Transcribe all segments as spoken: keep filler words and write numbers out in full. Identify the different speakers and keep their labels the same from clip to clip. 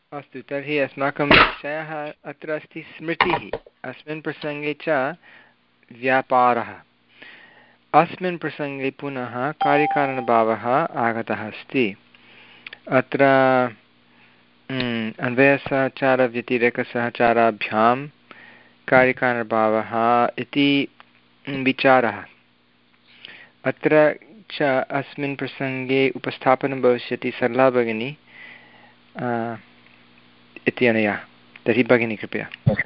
Speaker 1: अस्तु, तर्हि अस्माकं विषयः अत्र अस्ति स्मृतिः। अस्मिन् प्रसङ्गे च व्यापारः। अस्मिन् प्रसङ्गे पुनः कार्यकारणभावः आगतः अस्ति। अत्र अन्वयसहचारव्यतिरेकसहचाराभ्यां कार्यकारणभावः इति विचारः। अत्र च अस्मिन् प्रसङ्गे उपस्थापनं भविष्यति सरला भगिनी इत्यनया। तर्हि भगिनी कृपया।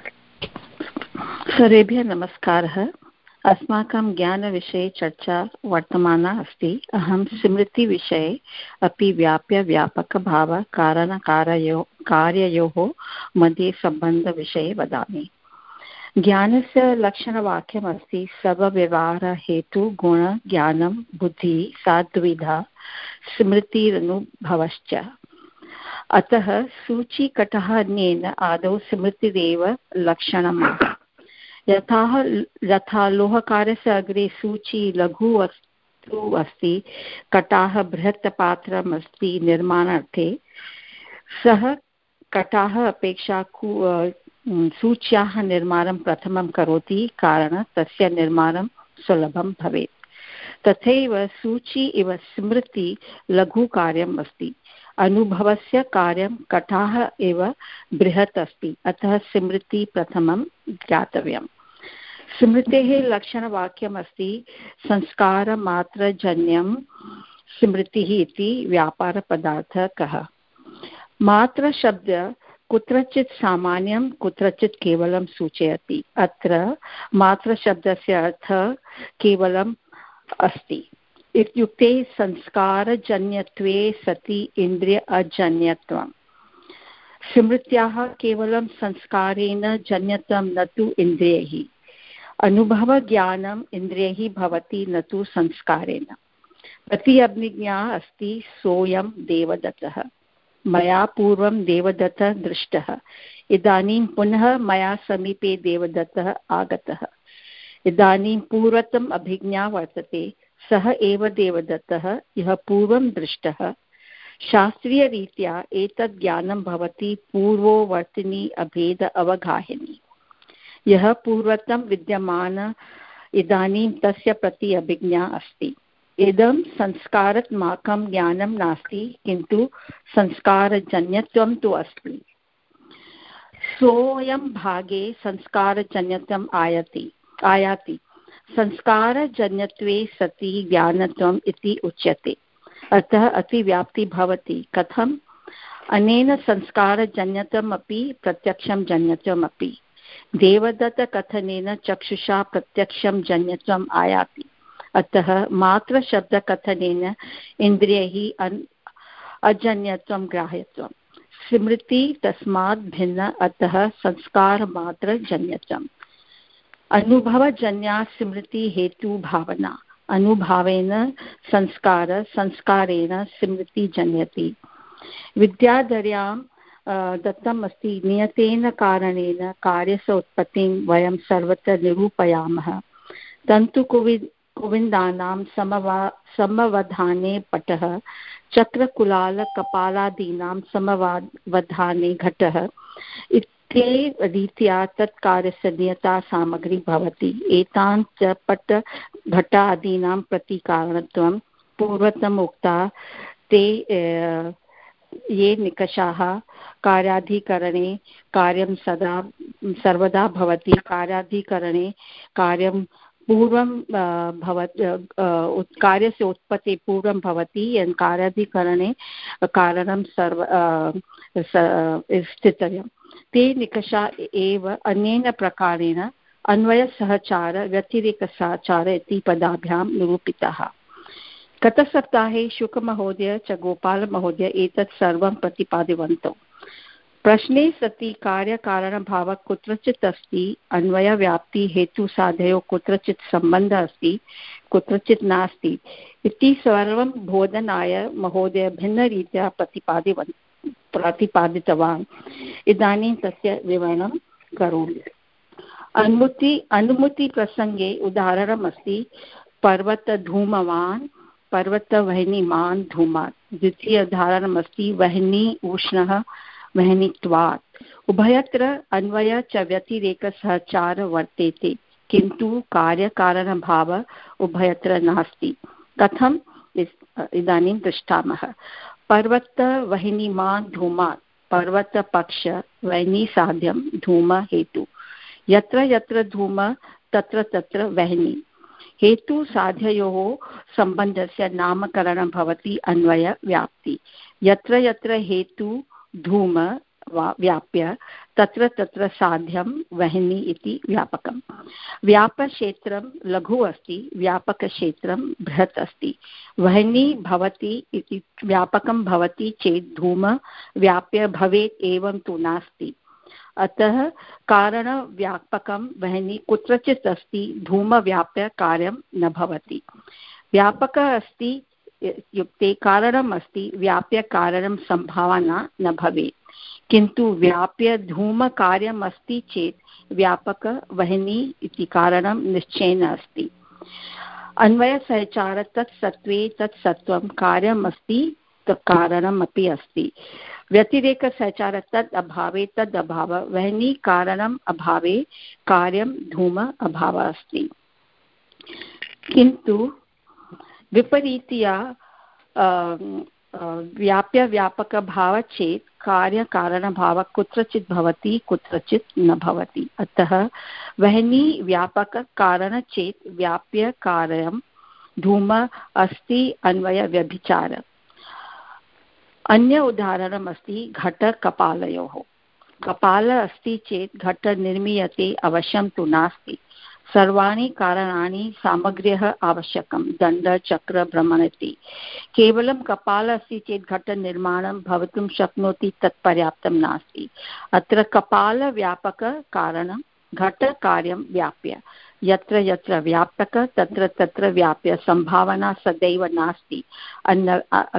Speaker 2: सर्वेभ्यः नमस्कारः। अस्माकं ज्ञानविषये चर्चा वर्तमाना अस्ति। अहं स्मृतिविषये अपि व्याप्य व्यापकभावकारणकारयोः कार्ययोः मध्ये सम्बन्धविषये वदामि। ज्ञानस्य लक्षणवाक्यमस्ति सर्वव्यवहारहेतुः गुणज्ञानं बुद्धिः सा द्विधा स्मृतिरनुभवश्च। अतः सूचीकटः अनेन आदौ स्मृतिरेव लक्षणम्। यथा यथा लोहकारस्य अग्रे सूची लघु वस्तु अस्ति, कटाः बृहत् पात्रम् अस्ति निर्माणार्थे, सः कटाः अपेक्षा सूच्याः निर्माणं प्रथमं करोति, कारणं तस्य निर्माणं सुलभं भवेत्। तथैव सूची इव स्मृति लघुकार्यम् अस्ति। अनुभवस्य कार्यं कटाः एव बृहत् अस्ति, अतः स्मृति प्रथमं ज्ञातव्यम्। स्मृतेः लक्षणवाक्यमस्ति संस्कारमात्रजन्यं स्मृतिः इति व्यापारपदार्थः कः। मात्रशब्दः कुत्रचित् सामान्यं कुत्रचित् केवलं सूचयति। अत्र मात्रशब्दस्य अर्थः केवलम् अस्ति। इत्युक्ते संस्कारजन्यत्वे सति इन्द्रिय अजन्यत्वम्। स्मृत्याः केवलं संस्कारेण जन्यत्वं न तु इन्द्रियैः। अनुभवज्ञानम् इन्द्रियैः भवति न तु संस्कारेण। प्रति अभिज्ञा अस्ति सोऽयं देवदत्तः। मया पूर्वं देवदत्तः दृष्टः, इदानीं पुनः मया समीपे देवदत्तः आगतः। इदानीं पूर्वतम अभिज्ञा वर्तते, सः एव देवदत्तः यः पूर्वं दृष्टः। शास्त्रीयरीत्या एतद् ज्ञानं भवति पूर्ववर्तिनी अभेद अवगाहिनी। यः पूर्वतं विद्यमान इदानीं तस्य प्रति अभिज्ञा अस्ति। इदं संस्कारात्मकं ज्ञानं नास्ति, किन्तु संस्कारजन्यत्वं तु अस्ति। सोऽयं भागे संस्कारजन्यत्वम् आयाति आयाति संस्कारजन्यत्वे सति ज्ञानत्वम् इति उच्यते। अतः अतिव्याप्ति भवति। कथम्? अनेन संस्कारजन्यत्वम् अपि प्रत्यक्षं जन्यत्वम् अपि। देवदत्तकथनेन चक्षुषा प्रत्यक्षं जन्यत्वम् आयाति। अतः मात्रशब्दकथनेन इन्द्रियैः अजन्यत्वं ग्राह्यत्वं। स्मृति तस्मात् भिन्न, अतः संस्कारमात्रजन्यत्वम्। अनुभवजन्या स्मृति हेतु भावना। अनुभावेन संस्कार, संस्कारेण स्मृति जन्यति। विद्याधर्यां दत्तम् अस्ति नियतेन कारणेन कार्यस्य उत्पत्तिं वयं सर्वत्र निरूपयामः। तन्तुकुविद कुविन्दानां समवा समवधाने पटः, चक्रकुलालकपालादीनां समवधाने घटः इत्ये रीत्या तत्कार्यस्य नियता सामग्री भवति। एतान् च पट घटादीनां प्रतिकारणत्वं पूर्वतम उक्ता। ते ये निकषाः कार्याधिकरणे कार्यं सदा सर्वदा भवति, कार्याधिकरणे कार्यं पूर्वं भवति, कार्यस्य उत्पत्ति पूर्वं भवति, कार्याधिकरणे कारणं सर्व स्थितव्यं। ते निकषा एव अनेन प्रकारेण अन्वयसहचार व्यतिरेकसहचार इति पदाभ्यां निरूपिताः। गतसप्ताहे शुकमहोदय च गोपालमहोदय एतत् सर्वं प्रतिपादितवन्तौ। प्रश्ने सति कार्यकारणभावः कुत्रचित् अस्ति, अन्वयव्याप्तिहेतुसाधयोः कुत्रचित् सम्बन्धः अस्ति, कुत्रचित् नास्ति इति सर्वं बोधनाय महोदय भिन्नरीत्या प्रतिपादितवान् प्रतिपादितवान्। इदानीं तस्य विवरणं करोमि। अनुमति अनुमतिप्रसङ्गे उदाहरणमस्ति पर्वतधूमवान् पर्वतवह्निमान् धूमात्। द्वितीय उदाहरणमस्ति वह्नि उष्णः वह्नित्वात्। उभयत्र अन्वय च व्यतिरेकसहचार वर्तेते, किन्तु कार्यकारणभाव उभयत्र नास्ति। कथम् इदानीं पृच्छामः। पर्वतवह्निमान् धूमात्, पर्वतपक्ष वह्निसाध्यं धूम हेतु। यत्र यत्र धूम तत्र तत्र वह्नि। हेतु साध्ययोः सम्बन्धस्य नामकरणं भवति अन्वय व्याप्ति। यत्र यत्र हेतु धूम व्याप्य तत्र तत्र साध्यं वह्नि इति व्यापकम्। व्यापक्षेत्रं लघु अस्ति, व्यापकक्षेत्रं बृहत् अस्ति। वह्नि भवति इति व्यापकं भवति चेत् धूम व्याप्य भवेत् एवं तु नास्ति। अतः कारणव्यापकं वह्नि कुत्रचित् अस्ति, धूम व्याप्य कार्यं न भवति। व्यापकः अस्ति इत्युक्ते कारणम् अस्ति, व्याप्य कारणं सम्भावना न भवेत्। किन्तु व्याप्य धूम कार्यम् अस्ति चेत् व्यापक वह्नि इति कारणं निश्चयेन अस्ति। अन्वयसहचार तत् सत्त्वे तत् सत्त्वं कार्यम् अस्ति, तत् कारणम् अपि अस्ति। व्यतिरेकसहचार तत् अभावे तद् अभाव वह्नि कारणम् अभावे कार्यं धूम अभावः अस्ति। किन्तु विपरीत्या व्याप्य व्यापकभावः चेत् कार्यकारणभावः कुत्रचित् भवति, कुत्रचित् न भवति। अतः वह्नि व्यापककारण चेत् व्याप्य कार्यं धूम अस्ति अन्वयव्यभिचार। अन्य उदाहरणम् अस्ति घटकपालयोः। कपाल अस्ति चेत् घट निर्मीयते अवश्यं तु नास्ति। सर्वाणि कारणानि सामग्र्यः आवश्यकं, दण्ड चक्र भ्रमणति। केवलं कपाल अस्ति चेत् घटनिर्माणं भवितुं शक्नोति, तत् पर्याप्तं नास्ति। अत्र कपालव्यापककारणं घटकार्यं व्याप्य। यत्र यत्र व्यापक तत्र तत्र व्याप्य सम्भावना सदैव नास्ति। अन्य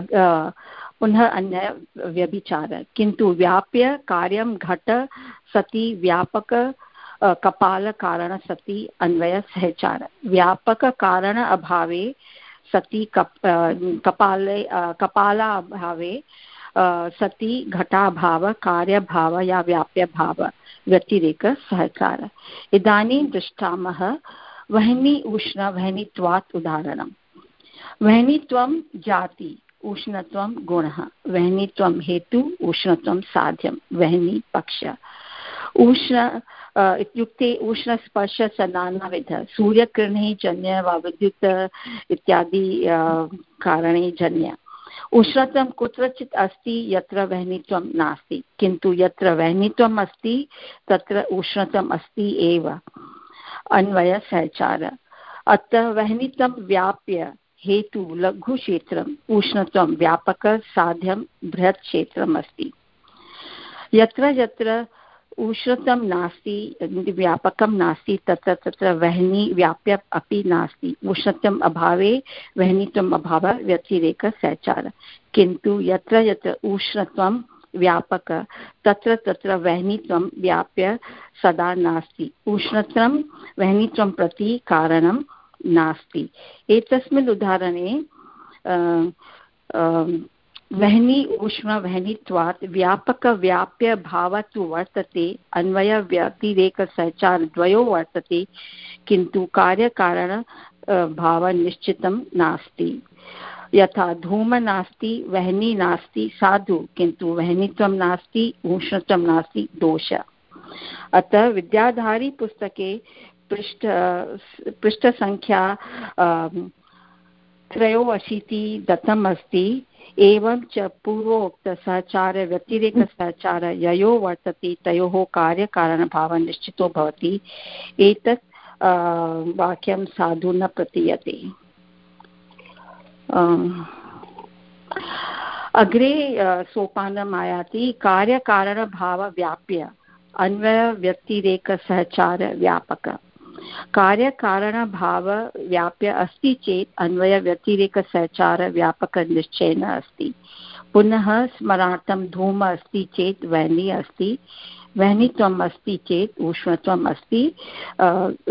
Speaker 2: पुनः अन्य व्यभिचार। किन्तु व्याप्य कार्यं घट सति व्यापक कपाल कारण सति अन्वय सहचार। व्यापक कारण अभावे सति कप कपाले कपाला अभावे सति घटाभाव कार्यभाव या व्याप्य भाव व्यतिरेक सहचार। इदानीं दृष्टामः वह्नि उष्ण वह्नित्वात् उदाहरणम्। वह्नित्वं जाति, उष्णत्वं गुणः। वह्नित्वं हेतु, उष्णत्वं साध्यं। वह्नि पक्ष। उष्ण इत्युक्ते उष्णस्पर्श नानाविध, सूर्यकिरणैः जन्य वा विद्युत् इत्यादि कारणे जन्य। उष्णत्वं कुत्रचित् अस्ति यत्र वह्नित्वं नास्ति, किन्तु यत्र वह्नित्वम् अस्ति तत्र उष्णत्वम् अस्ति एव। अन्वयसहचार। अतः वह्नित्वं व्याप्य हेतु लघुक्षेत्रम्, उष्णत्वं व्यापक साध्यं बृहत् क्षेत्रम् अस्ति। यत्र यत्र उष्णत्वं नास्ति, व्यापकं नास्ति, तत्र तत्र वह्नि व्याप्य अपि नास्ति। उष्णत्वम् अभावे वह्नित्वम् अभाव व्यतिरेक सहचार। किन्तु यत्र यत्र उष्णत्वं व्यापक तत्र तत्र वह्नित्वं व्याप्य सदा नास्ति। उष्णत्वं वह्नित्वं प्रति कारणं नास्ति। एतस्मिन् उदाहरणे वह्नि उष्ण वह्नित्वात् व्यापक व्याप्य भावः वर्तते, अन्वय व्यतिरेक सहचार द्वयो वर्तते, किन्तु कार्यकारण भाव निश्चितं नास्ति। यथा धूम नास्ति, वह्नि नास्ति, साधु, किन्तु वह्नित्वं नास्ति, उष्णत्वं नास्ति, दोष। अतः विद्याधारी पुस्तके पृष्ठ पृष्ठसङ्ख्या त्रयोअशीतिः दत्तम् अस्ति। एवं च पूर्वोक्तसहचार व्यतिरेकसहचार ययो वर्तते तयोः कार्यकारणभावः निश्चितो भवति। एतत् वाक्यं साधु न प्रतीयते। अग्रे सोपानम् आयाति कार्यकारणभाव व्याप्य अन्वय व्यतिरेक सहचार व्यापक। कार्यकारणभाव व्याप्य अस्ति चेत् अन्वय व्यतिरेक सहचार व्यापक निश्चयेन अस्ति। पुनः स्मरार्थं धूम अस्ति चेत् वह्नि अस्ति, वह्नित्वम् अस्ति चेत् उष्णत्वम् अस्ति,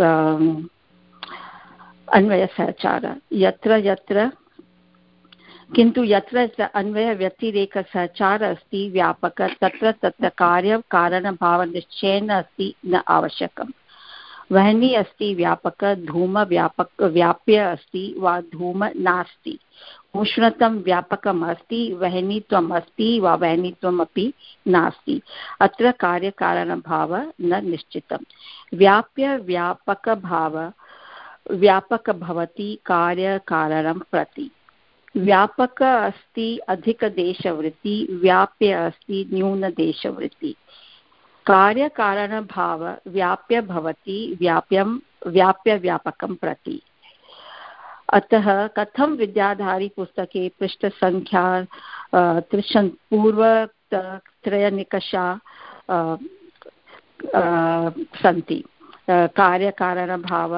Speaker 2: अन्वय सहचार। यत्र यत्र किन्तु यत्र अन्वयव्यतिरेकसहचार अस्ति व्यापक तत्र तत्र कार्यकारणभावनिश्चयेन अस्ति न आवश्यकम्। वह्नि अस्ति व्यापक, धूम व्यापक व्याप्य अस्ति वा धूम नास्ति। उष्णत्वं व्यापकम् अस्ति, वह्नित्वम् अस्ति वा वह्नित्वम् अपि नास्ति। अत्र कार्यकारणभाव न निश्चितम्। व्याप्य व्यापकभाव व्यापक भवति कार्यकारणं प्रति। व्यापक अस्ति अधिकदेशवृत्ति, व्याप्य अस्ति न्यूनदेशवृत्ति। कार्यकारणभाव व्याप्य भवति व्याप्यं व्याप्य व्यापकं प्रति। अतः कथं विद्याधारी पुस्तके पृष्ठसङ्ख्या त्रिशन् पूर्वत्रयनिकषा सन्ति। कार्यकारणभाव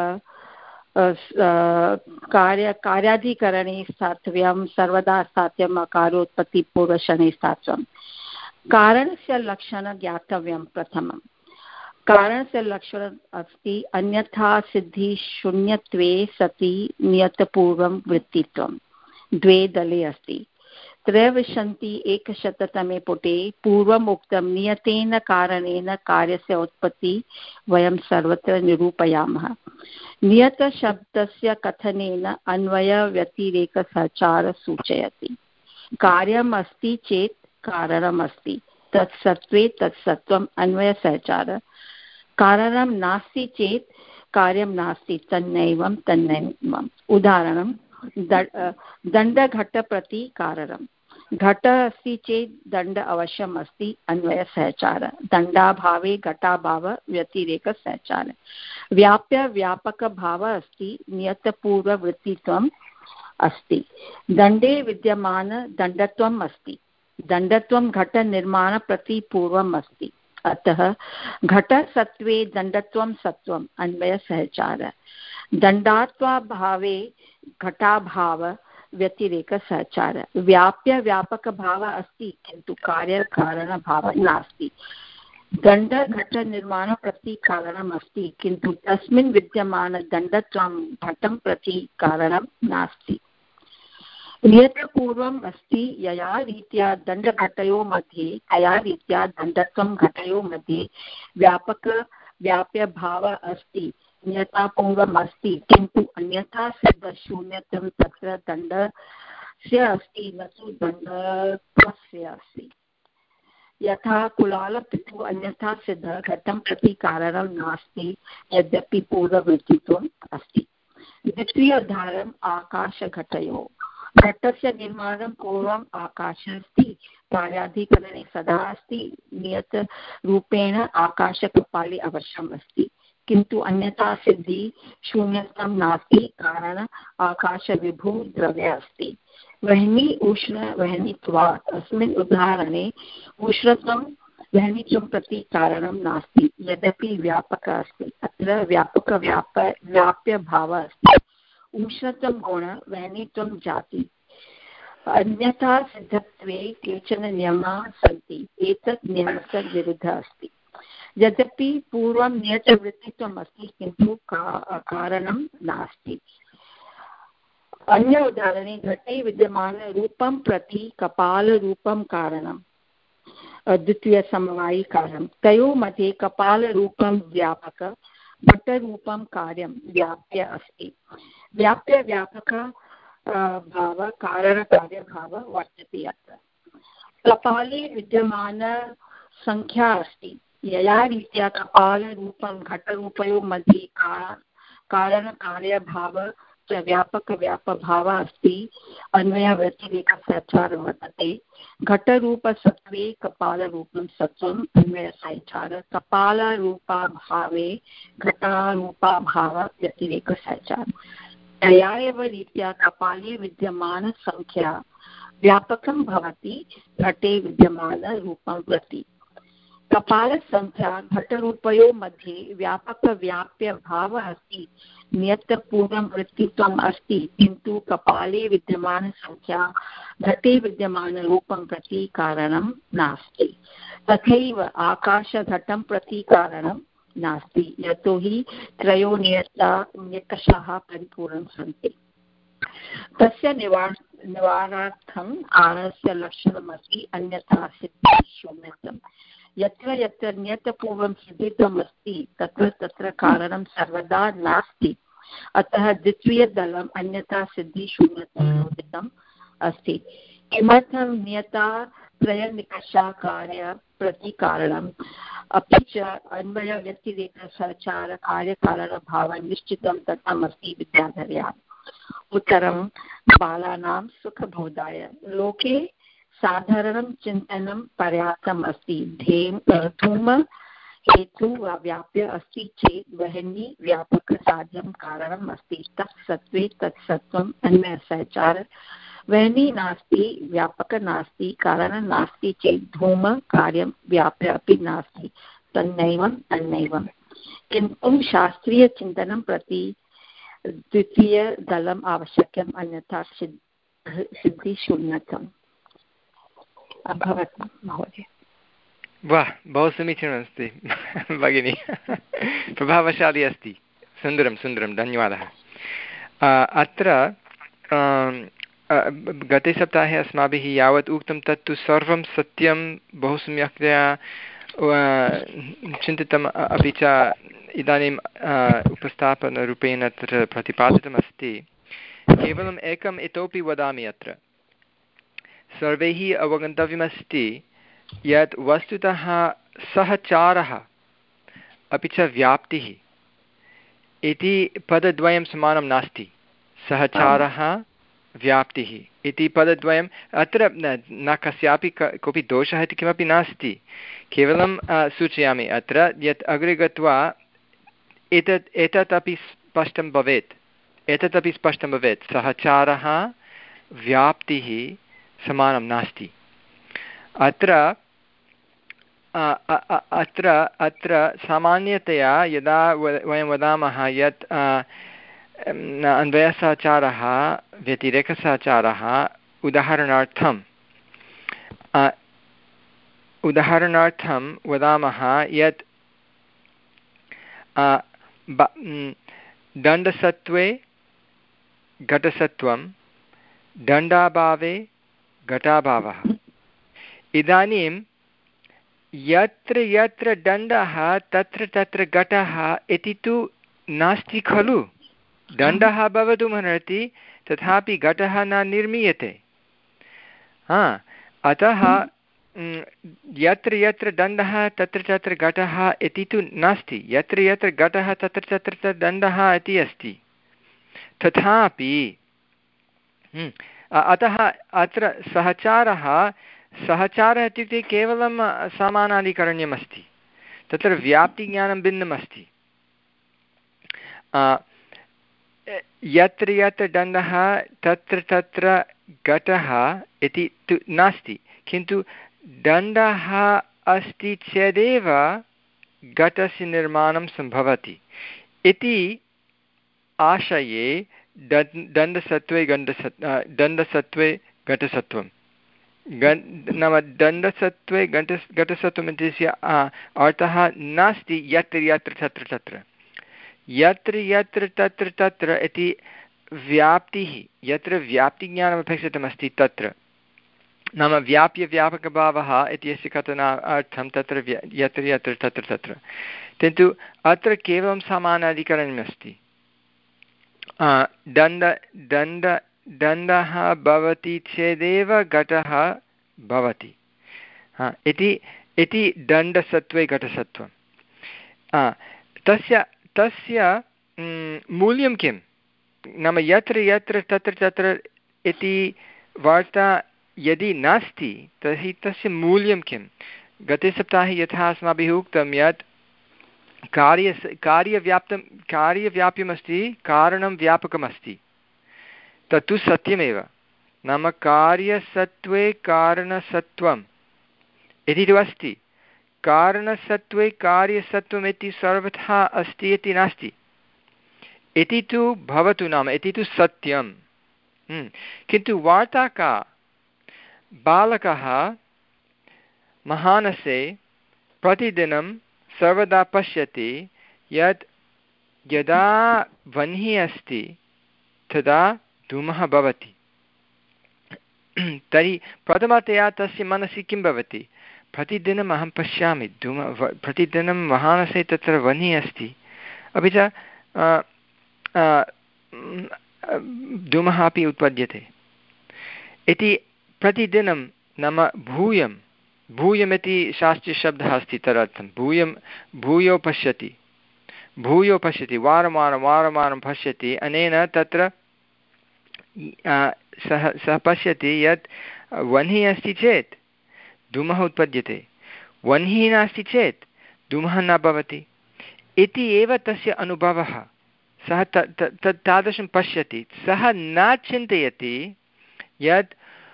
Speaker 2: कार्य कार्याधिकरणे स्थातव्यं, सर्वदा स्थातव्यम्, अकारोत्पत्तिपूर्वशने स्थातव्यं। कारणस्य लक्षणं ज्ञातव्यं। प्रथमं कारणस्य लक्षणम् अस्ति अन्यथा सिद्धि शून्यत्वे सति नियतपूर्वं वृत्तित्वं। द्वे दले अस्ति। त्रयोविंशति एकशततमे पुटे पूर्वम् उक्तं नियतेन कारणेन कार्यस्य उत्पत्ति वयं सर्वत्र निरूपयामः। नियतशब्दस्य कथनेन अन्वयव्यतिरेकसहचार सूचयति। कार्यम् अस्ति चेत् कारणम् अस्ति, तत्सत्त्वे तत्सत्त्वम् अन्वयसहचार। कारणं नास्ति चेत् कार्यं नास्ति, तन्नैवं तन्नैवम्। उदाहरणं दण्डघटप्रति कारणं। घट अस्ति चेत् दण्ड अवश्यम् अस्ति, अन्वयसहचार। दण्डाभावे घटाभाव व्यतिरेकसहचार। व्याप्य व्यापकभाव अस्ति, नियतपूर्ववृत्तित्वम् अस्ति। दण्डे विद्यमान दण्डत्वम् अस्ति, दण्डत्वं घटनिर्माणप्रति पूर्वम् अस्ति। अतः घटसत्त्वे दण्डत्वं सत्त्वम्, अन्वयसहचार। दण्डात्वाभावे घटाभाव व्यतिरेकसहचार। व्याप्य व्यापकभाव अस्ति किन्तु कार्यकारणभाव नास्ति। दण्ड घटनिर्माण प्रति कारणम् अस्ति किन्तु तस्मिन् विद्यमान दण्डत्वं घटं प्रति कारणं नास्ति। नियतपूर्वम् अस्ति यया रीत्या दण्डघटयोः मध्ये तया रीत्या दण्डत्वं घटयोः मध्ये व्यापक व्याप्यभाव अस्ति। नियतापूर्वम् अस्ति किन्तु अन्यथा सिद्धशून्यत्वं तत्र दण्डस्य अस्ति, न तु दण्डत्वस्य अस्ति। यथा कुलालपितुः अन्यथा सिद्ध घटं प्रति कारणं नास्ति, यद्यपि पूर्ववृत्तित्वम् अस्ति। द्वितीय उदाहरणम् आकाशघटयोः। घटस्य निर्माणं पूर्वम् आकाशः अस्ति, कार्याधिकरणे सदा अस्ति, नियतरूपेण आकाशकपाले अवश्यम् अस्ति, किन्तु अन्यथा सिद्धि शून्यत्वं नास्ति, कारण आकाशविभू द्रव्य अस्ति। वह्नि उष्ण वह्नित्वात्। अस्मिन् उदाहरणे उष्णत्वं वह्नित्वं प्रति कारणं नास्ति, यद्यपि व्यापक अस्ति। अत्र व्यापक व्याप व्याप्यभावः अस्ति। उष्णत्वं गुण, वह्नित्वं जाति। अन्यथा सिद्धत्वे केचन नियमाः सन्ति, एतत् नियमस्य विरुद्धः अस्ति। यद्यपि पूर्वं नियतवृत्तित्वम् अस्ति किन्तु का कारणं नास्ति। अन्य उदाहरणे घटे विद्यमानरूपं प्रति कपालरूपं कारणं। द्वितीयसमवायिकारणं। तयोः मध्ये कपालरूपं व्यापक, घटरूपं कार्यं व्याप्य अस्ति। व्याप्य व्यापक भाव कारणकार्यभाव वर्तते। अत्र कपाले विद्यमान संख्या अस्ति। यया रीत्या कपालरूपं घटरूपयोः मध्ये कारणकार्यभाव च व्यापकव्यापभावः अस्ति, अन्वयव्यतिरेकसहचार वर्तते। घटरूपसत्त्वे कपालरूपं सत्त्वम्, अन्वयसहचार। कपालरूपाभावे घटारूपाभाव व्यतिरेकसहचार। तया एव रीत्या कपाले विद्यमान संख्या व्यापकं भवति घटे विद्यमानरूपं प्रति। कपालसंख्या घटरूपयोः मध्ये व्यापकव्याप्यभावः अस्ति, नियतपूर्वं वृत्तित्वम् अस्ति, किन्तु कपाले विद्यमानसंख्या घटे विद्यमानरूपं प्रति कारणं नास्ति। तथैव आकाशघटं प्रति कारणं नास्ति, यतोहि त्रयो नियता निकषाः परिपूर्णं सन्ति। तस्य निवार निवारणार्थम् आरस्य लक्षणमस्ति अन्यथा सिद्धिशून्यत्वम्। यत्र यत्र नियतपूर्वं सिद्धित्वम् अस्ति तत्र तत्र कारणं सर्वदा नास्ति। अतः द्वितीयदलम् अन्यथा सिद्धिशून्यत्वम् अस्ति। किमर्थं नियता त्रयनिकषाकार्य प्रतिकारणम् अपि च अन्वयव्यतिरेकसहचारकार्यकारणभावं निश्चितं दत्तमस्ति विद्याधर्या। उत्तरं बालानां सुखबोधाय लोके साधारणं चिन्तनं पर्याप्तम् अस्ति। धूम हेतु व्याप्य अस्ति चेत् वह्नि व्यापकसाध्यं कारणम् अस्ति। तत्सत्त्वे तत्सत्त्वम् अन्वयसहचार वह्नि नास्ति व्यापक नास्ति कारणं नास्ति चेत् धूम कार्यं व्याप्य अपि नास्ति तन्नैवं तन्नैवं। किन्तु शास्त्रीयचिन्तनं प्रति द्वितीयदलम् आवश्यकम् अन्यथा सिद्धिशून्यत्वम्। अभवत् महोदय।
Speaker 1: वाह, बहु समीचीनमस्ति भगिनी, प्रभावशाली अस्ति। सुन्दरं सुन्दरं, धन्यवादः। अत्र गते सप्ताहे अस्माभिः यावत् उक्तं तत्तु सर्वं सत्यं, बहु सम्यक्तया चिन्तितम्, अपि च इदानीम् उपस्थापनरूपेण तत्र प्रतिपादितमस्ति। केवलम् एकम् इतोपि वदामि। अत्र सर्वैः अवगन्तव्यमस्ति यत् वस्तुतः सहचारः अपि च व्याप्तिः इति पदद्वयं समानं नास्ति। सहचारः व्याप्तिः इति पदद्वयम् अत्र न कस्यापि कोऽपि दोषः इति किमपि नास्ति। केवलं सूचयामि अत्र यत् अग्रे गत्वा एतत् एतत् अपि स्पष्टं भवेत् एतत् अपि स्पष्टं भवेत् सहचारः व्याप्तिः समानं नास्ति। अत्र अत्र अत्र सामान्यतया यदा वयं वदामः यत् अन्वयसहचारः व्यतिरेकसहचारः, उदाहरणार्थम् उदाहरणार्थं वदामः यत् दण्डसत्त्वे घटसत्त्वं, दण्डाभावे घटाभावः। इदानीं यत्र यत्र दण्डः तत्र तत्र घटः इति तु नास्ति खलु। दण्डः भवितुमर्हति तथापि घटः न निर्मीयते। हा, अतः यत्र यत्र दण्डः तत्र तत्र घटः इति तु नास्ति। यत्र यत्र घटः तत्र तत्र दण्डः इति अस्ति। तथापि अतः अत्र सहचारः सहचारः इत्युक्ते केवलं समानाधिकरण्यम् अस्ति। तत्र व्याप्तिज्ञानं भिन्नम् अस्ति। यत्र यत्र दण्डः तत्र तत्र घटः इति तु नास्ति, किन्तु दण्डः अस्ति चेदेव घटस्य निर्माणं सम्भवति इति आशये दण्डसत्त्वे गण्डसत् दण्डसत्त्वे घटसत्त्वं नाम दण्डसत्त्वे घट घटसत्त्वम् इत्यस्य अर्थः नास्ति यत्र यत्र तत्र तत्र। यत्र यत्र तत्र तत्र इति व्याप्तिः, यत्र व्याप्तिज्ञानमपेक्षितमस्ति तत्र, नाम व्याप्यव्यापकभावः इत्यस्य कथनार्थं तत्र यत्र यत्र तत्र तत्र। किन्तु अत्र केवलं समानाधिकरणमस्ति। दण्ड दण्ड दण्डः भवति चेदेव घटः भवति इति इति दण्डसत्त्वे घटसत्त्वं। तस्य तस्य मूल्यं किं? नाम यत्र यत्र तत्र तत्र इति वार्ता यदि नास्ति तर्हि तस्य मूल्यं किं? गते सप्ताहे यथा अस्माभिः उक्तं यत् कार्य कार्यव्याप्तं कार्यव्याप्यमस्ति, कारणं व्यापकमस्ति। तत्तु सत्यमेव। नाम कार्यसत्त्वे कारणसत्त्वम् इति तु अस्ति। कारणसत्त्वे कार्यसत्त्वम् इति सर्वथा अस्ति इति नास्ति। इति तु भवतु, नाम इति तु सत्यं। किन्तु वार्ता का? बालकः महानसे प्रतिदिनं सर्वदा पश्यति यत् यदा वह्निः अस्ति तदा धूमः भवति तर्हि प्रथमतया तस्य मनसि किं भवति प्रतिदिनम् अहं पश्यामि धूम प्रतिदिनं वाहनस्य तत्र वह्निः अस्ति अपि च धूमः अपि उत्पद्यते इति प्रतिदिनं नाम भूयं भूयमिति शास्त्रीयशब्दः अस्ति तदर्थं भूयं भूयो पश्यति भूयो पश्यति वारं वारं वारं वारं पश्यति अनेन तत्र सः सः पश्यति यत् वह्निः अस्ति चेत् धूमः उत्पद्यते वह्निः नास्ति चेत् धूमः न भवति इति एव तस्य अनुभवः सः तत् तादृशं पश्यति सः न चिन्तयति यत्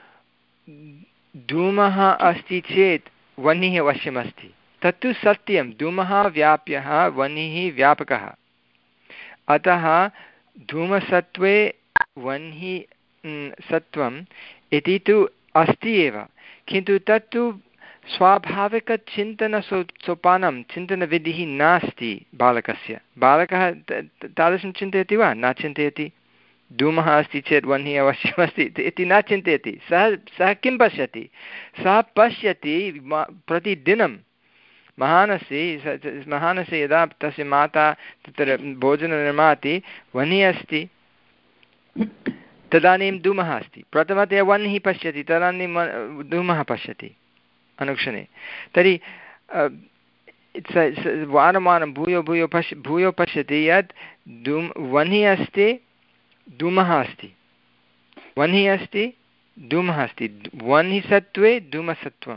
Speaker 1: धूमः अस्ति चेत् वह्निः अवश्यमस्ति तत्तु सत्यं धूमः व्याप्यः वह्निः व्यापकः अतः धूमसत्त्वे वह्निः सत्त्वम् इति तु अस्ति एव किन्तु तत्तु स्वाभाविकचिन्तनसो सोपानं चिन्तनविधिः नास्ति बालकस्य बालकः तादृशं चिन्तयति वा न चिन्तयति धूमः अस्ति चेत् वह्निः अवश्यमस्ति इति न चिन्तयति सः सः किं पश्यति सः पश्यति प्रतिदिनं महानसि महानसि यदा तस्य माता तत्र भोजनं निर्माति वह्निः अस्ति तदानीं धूमः अस्ति प्रथमतया वह्निः पश्यति तदानीं धूमः पश्यति अनुक्षणे तर्हि वारं वारं भूयो भूयो पश्य भूयो पश्यति यत् धूम वह्निः अस्ति धूमः अस्ति वह्निः अस्ति धूमः अस्ति वह्निसत्त्वे धूमसत्त्वम्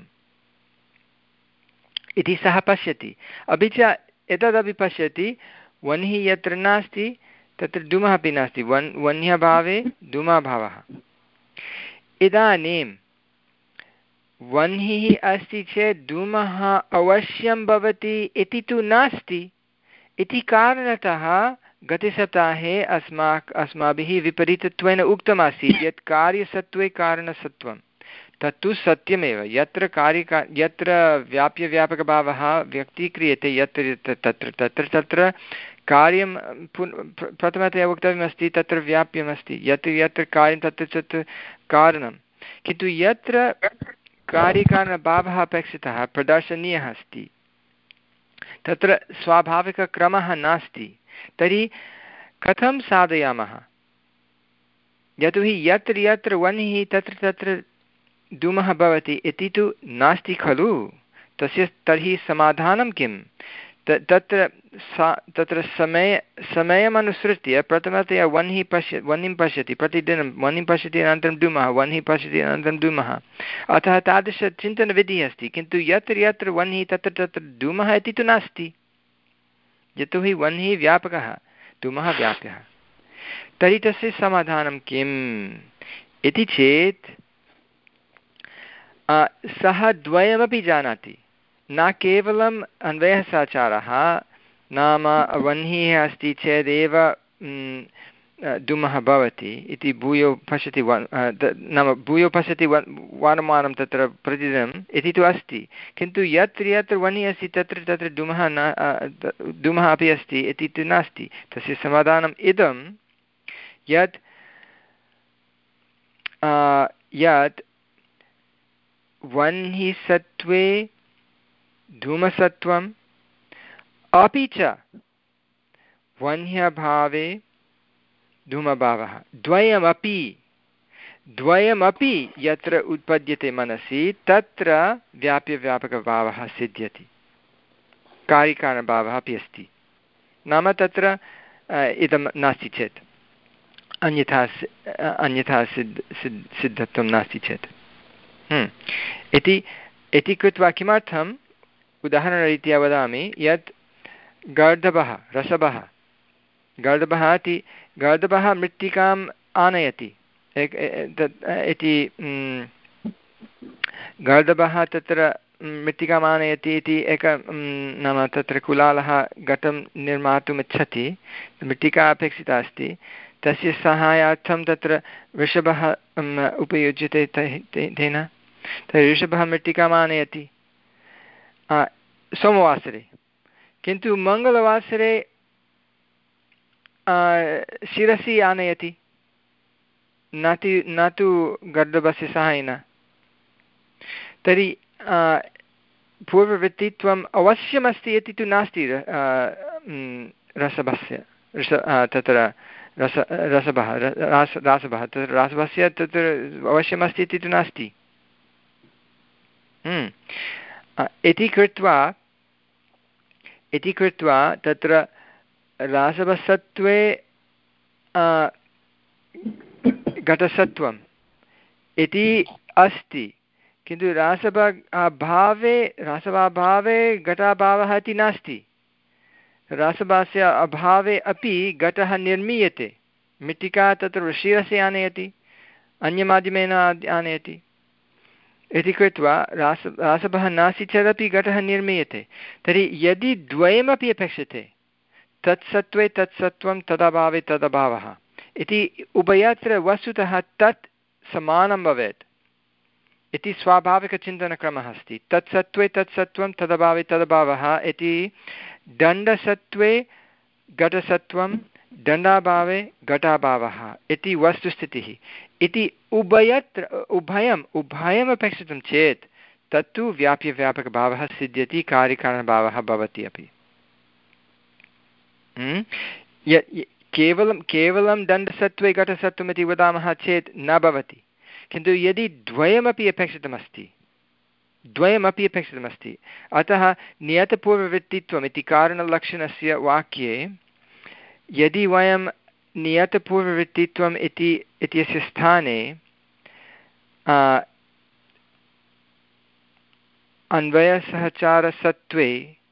Speaker 1: इति सः पश्यति अपि च एतदपि पश्यति वह्निः यत्र नास्ति तत्र धूमः अपि नास्ति वन् वह्न्यभावे धूमाभावः इदानीं वह्निः अस्ति चेत् धूमः अवश्यं भवति इति तु नास्ति इति कारणतः गतसप्ताहे अस्माक् अस्माभिः विपरीतत्वेन उक्तमासीत् यत् कार्यसत्त्वे कारणसत्त्वं तत्तु सत्यमेव यत्र कार्यका यत्र व्याप्यव्यापकभावः व्यक्तीक्रियते यत्र तत्र तत्र तत्र कार्यं प्रथमतया वक्तव्यमस्ति तत्र व्याप्यमस्ति यत्र यत्र कार्यं तत्र तत्र कारणं किन्तु यत्र कार्यकारणभावः अपेक्षितः प्रदर्शनीयः अस्ति तत्र स्वाभाविकक्रमः नास्ति तर्हि कथं साधयामः यतोहि यत्र यत्र वह्निः तत्र तत्र धूमः भवति इति तु नास्ति खलु तस्य तर्हि समाधानं किं तत्र सा तत्र समय समयमनुसृत्य प्रथमतया वह्निः पश्य वह्निं पश्यति प्रतिदिनं वह्निं पश्यति अनन्तरं धूमः वह्निः पश्यति अनन्तरं धूमः अतः तादृशचिन्तनविधिः अस्ति किन्तु यत्र यत्र वह्निः तत्र तत्र धूमः इति तु नास्ति यतोहि वह्निः व्यापकः धूमः व्याप्यः तर्हि तस्य समाधानं किम् इति चेत् सः द्वयमपि जानाति न केवलम् अन्वयसाचारः नाम वह्निः अस्ति चेदेव धूमः भवति इति भूयो पश्यति नाम भूयो पश्यति वारं वारं तत्र प्रतिदिनम् इति तु अस्ति किन्तु यत्र यत्र वह्निः अस्ति तत्र तत्र धूमः न धूमः अपि अस्ति इति तु नास्ति तस्य समाधानम् इदं यत् यत् वह्निसत्त्वे धूमसत्त्वम् अपि च वह्न्यभावे धूमभावः द्वयमपि द्वयमपि यत्र उत्पद्यते मनसि तत्र व्याप्यव्यापकभावः सिद्ध्यति कार्यकारणभावः अपि अस्ति नाम तत्र इदं नास्ति चेत् अन्यथा अन्यथा सिद्ध सिद्ध सिद्धत्वं नास्ति चेत् इति इति कृत्वा किमर्थम् उदाहरणरीत्या वदामि यत् गर्दभः रसभः गर्दभः इति गर्दभः मृत्तिकाम् आनयति इति गर्दभः तत्र मृत्तिकाम् आनयति इति एक नाम तत्र कुलालः घटं निर्मातुम् इच्छति मृत्तिका अपेक्षिता अस्ति तस्य सहायार्थं तत्र वृषभः उपयुज्यते तेन तर्हि ऋषभः मृत्तिकाम् आनयति सोमवासरे किन्तु मङ्गलवासरे शिरसि आनयति न तु न तु गर्दभस्य सहायेन। तर्हि पूर्ववृत्तित्वम् अवश्यमस्ति इति तु नास्ति रसभस्य रस तत्र रस रसभः रास रासभः तत्र रासभस्य तत्र अवश्यमस्ति इति तु नास्ति। इति कृत्वा इति कृत्वा तत्र रासभसत्त्वे घटसत्त्वम् इति अस्ति, किन्तु रासभावे रासभावे घटाभावः इति नास्ति। रासभास्य अभावे अपि घटः निर्मीयते। मृत्तिका तत्र शिरसि आनयति, अन्यमाध्यमेन आनयति। इति कृत्वा रास रासभः नास्ति चेदपि घटः निर्मीयते। तर्हि यदि द्वयमपि अपेक्षते, तत्सत्त्वे तत्सत्त्वं तदभावे तदभावः इति उभयत्र वस्तुतः तत् समानं भवेत् इति स्वाभाविकचिन्तनक्रमः अस्ति। तत्सत्त्वे तत्सत्त्वं तदभावे तदभावः इति दण्डसत्त्वे घटसत्त्वं दण्डाभावे घटाभावः इति वस्तुस्थितिः। इति उभयत्र उभयम् उभयम् अपेक्षितं चेत् तत्तु व्याप्यव्यापकभावः सिद्ध्यति, कार्यकारणभावः भवति अपि। केवलं केवलं दण्डसत्त्वे घटसत्त्वम् इति वदामः चेत् न भवति, किन्तु यदि द्वयमपि अपेक्षितमस्ति द्वयमपि अपेक्षितमस्ति अतः नियतपूर्ववृत्तित्वम् इति कारणलक्षणस्य वाक्ये यदि वयं नियतपूर्ववृत्तित्वम् इति इत्यस्य स्थाने अन्वयसहचारसत्त्वे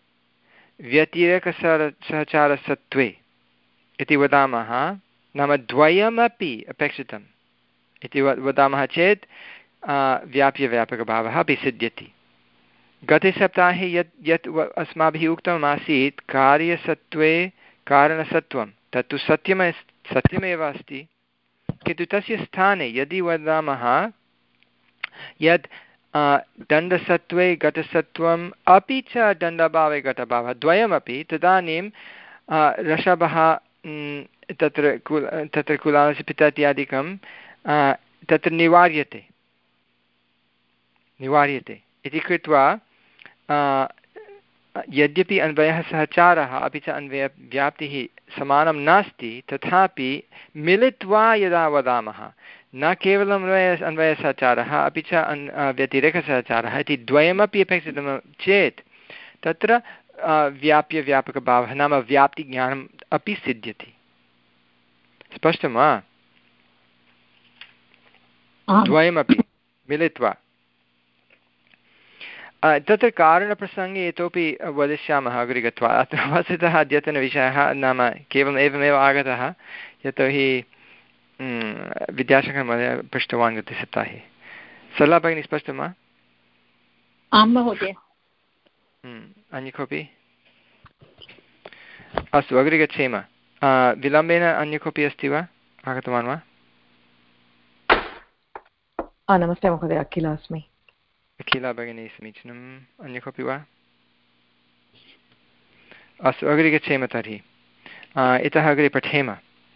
Speaker 1: व्यतिरेकसहचारसत्त्वे इति वदामः, नाम द्वयमपि अपेक्षितम् इति वदामः चेत् व्याप्यव्यापकभावः अपि सिद्ध्यति। गते सप्ताहे यत् यत् अस्माभिः उक्तम् आसीत् कार्यसत्त्वे कारणसत्त्वं तत्तु सत्यम सत्यमेव अस्ति, किन्तु तस्य स्थाने यदि वदामः यत् दण्डसत्त्वे घटसत्त्वम् अपि च दण्डभावे घटभावः द्वयमपि, तदानीं रषभः तत्र कुल तत्र कुलालस्य पिता इत्यादिकं तत्र निवार्यते निवार्यते इति कृत्वा यद्यपि अन्वयः सहचारः अपि च अन्वयव्याप्तिः समानं नास्ति, तथापि मिलित्वा यदा वदामः न केवलम् अन्वय अन्वयसहचारः अपि च अन् व्यतिरेकसहचारः इति द्वयमपि अपेक्षितं चेत् तत्र व्याप्यव्यापकभावः नाम व्याप्तिज्ञानम् अपि सिद्ध्यति। स्पष्टं वा? द्वयमपि मिलित्वा। तत्र कारणप्रसङ्गे इतोपि वदिष्यामः अग्रे गत्वा। अत्र वस्तुतः अद्यतनविषयः नाम केवलम् एवमेव आगतः, यतोहि विद्याशङ्करमहोदय पृष्टवान् गते सप्ताहे। सरला भगिनी स्पष्टं वा?
Speaker 2: आं महोदय।
Speaker 1: अन्य कोऽपि? अस्तु अग्रे गच्छेम। विलम्बेन अन्य कोऽपि अस्ति वा, आगतवान् वा?
Speaker 3: नमस्ते महोदय, अखिला अस्मि।
Speaker 1: अखिला भगिनी समीचीनम्। अन्य कोऽपि वा? अस्तु अग्रे गच्छेम तर्हि। इतः अग्रे पठेम।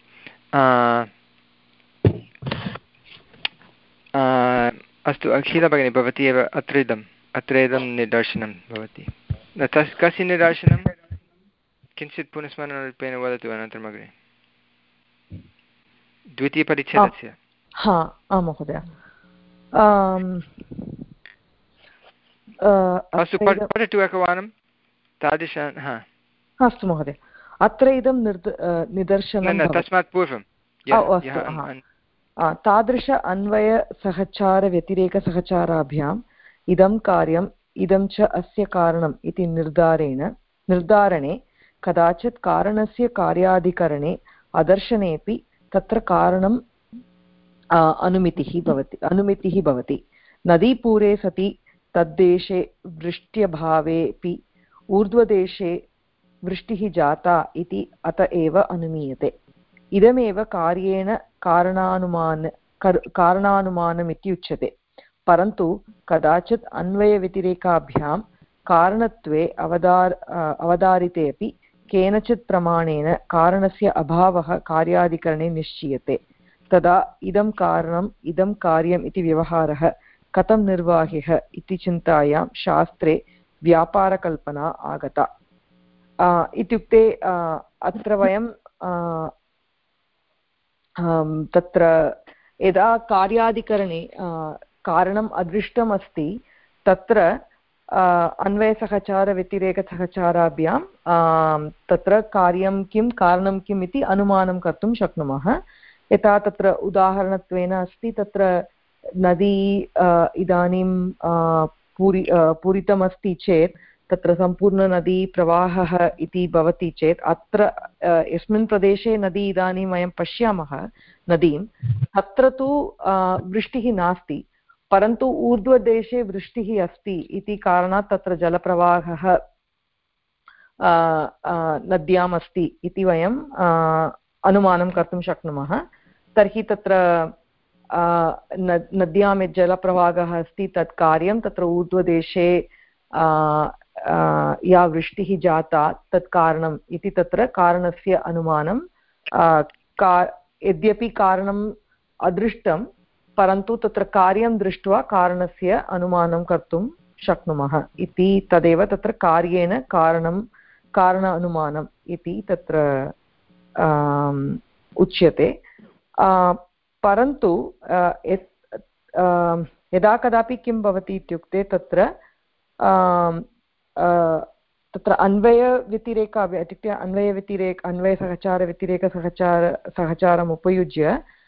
Speaker 1: अस्तु अखिला भगिनी, भवती एव अत्र इदम् अत्र इदं निदर्शनं भवति। तस् कस्य निदर्शनं किञ्चित् पुनस्मरणरूपेण वदतु अनन्तरम् अग्रे। द्वितीयपरिच्छेदस्य।
Speaker 3: हा आं महोदय।
Speaker 1: अस्तु पठतु एकवारं तादृश। हा
Speaker 3: अस्तु महोदय। अत्र इदं निर्द निदर्शनं
Speaker 1: तस्मात् पूर्वं
Speaker 3: तादृश अन्वयसहचारव्यतिरेकसहचाराभ्याम् इदं कार्यम् इदं च अस्य कारणम् इति निर्धारेण निर्धारणे कदाचित् कारणस्य कार्याधिकरणे अदर्शनेऽपि तत्र कारणम् अनुमितिः भवति अनुमितिः भवति। नदीपूरे सति तद्देशे वृष्ट्यभावेऽपि ऊर्ध्वदेशे वृष्टिः जाता इति अत एव अनुमीयते। इदमेव कार्येण कारणानुमान कारणानुमानमिति उच्यते। परन्तु कदाचित् अन्वयव्यतिरेकाभ्यां कारणत्वे अवदार अवधारिते अपि केनचित् प्रमाणेन कारणस्य अभावः कार्याधिकरणे निश्चीयते। तदा इदं कारणम् इदं कार्यम् इति व्यवहारः कथं निर्वाह्यः इति चिन्तायां शास्त्रे व्यापारकल्पना आगता। इत्युक्ते अत्र वयं तत्र यदा कार्यादिकरणे कारणम् अदृष्टम् अस्ति तत्र अन्वयसहचारव्यतिरेकसहचाराभ्यां तत्र कार्यं किं कारणं किम् इति अनुमानं कर्तुं शक्नुमः। यथा तत्र उदाहरणत्वेन अस्ति तत्र नदी इदानीं पूरि पूरितमस्ति चेत् तत्र सम्पूर्णनदी प्रवाहः इति भवति चेत् अत्र यस्मिन् प्रदेशे नदी इदानीं वयं पश्यामः नदीं तत्र तु वृष्टिः नास्ति, परन्तु ऊर्ध्वदेशे वृष्टिः अस्ति इति कारणात् तत्र जलप्रवाहः नद्याम् अस्ति इति वयं अनुमानं कर्तुं शक्नुमः। तर्हि तत्र नद्यां यत् जलप्रवाहः अस्ति तत् कार्यं तत्र ऊर्ध्वदेशे या वृष्टिः जाता तत् कारणम् इति तत्र कारणस्य अनुमानं का यद्यपि कारणम् अदृष्टं परन्तु तत्र कार्यं दृष्ट्वा कारणस्य अनुमानं कर्तुं शक्नुमः इति तदेव तत्र कार्येण कारणं कारण अनुमानम् इति तत्र उच्यते। परन्तु यदा कदापि किं भवति इत्युक्ते तत्र तत्र अन्वयव्यतिरेक इत्युक्ते अन्वयव्यतिरेक अन्वयसहचारव्यतिरेकसहचार सहचारम् उपयुज्य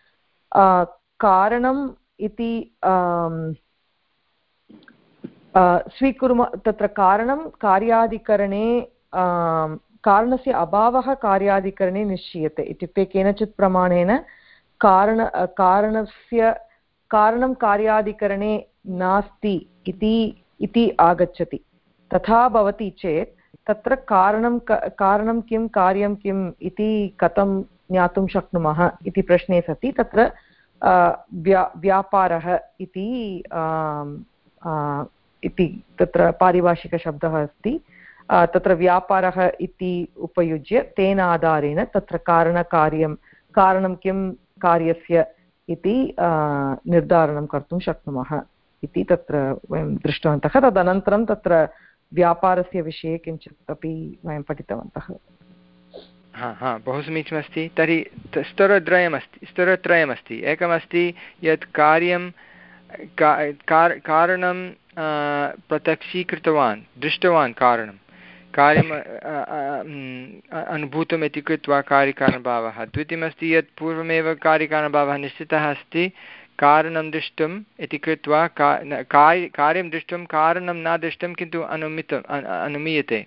Speaker 3: कारणम् इति स्वीकुर्मः। तत्र कारणं कार्यादिकरणे कारणस्य अभावः कार्यादिकरणे निश्चीयते। इत्युक्ते केनचित् प्रमाणेन कारण कारणस्य कारणं कार्यादिकरणे नास्ति इति इति आगच्छति। तथा भवति चेत् तत्र कारणं कारणं किं कार्यं किम् इति कथं ज्ञातुं शक्नुमः इति प्रश्ने सति तत्र व्या व्यापारः इति इति तत्र पारिभाषिकशब्दः अस्ति। तत्र व्यापारः इति उपयुज्य तेन आधारेण तत्र कारणकार्यं कारणं किं कार्यस्य इति निर्धारणं कर्तुं शक्नुमः इति तत्र वयं दृष्टवन्तः। तदनन्तरं तत्र व्यापारस्य विषये किञ्चित् अपि वयं पठितवन्तः।
Speaker 1: हा हा बहु समीचीनमस्ति। तर्हि स्तरद्वयमस्ति स्तरत्रयमस्ति। एकमस्ति यत् कार्यं कारणं प्रत्यक्षीकृतवान् दृष्टवान् कारणं कार्यम् अनुभूतम् इति कृत्वा कार्यकारणभावः। द्वितीयमस्ति यत् पूर्वमेव कार्यकारणभावः निश्चितः अस्ति कारणं दृष्टम् इति कृत्वा कार्यं दृष्टं कारणं न दृष्टं किन्तु अनुमितम् अनुमीयते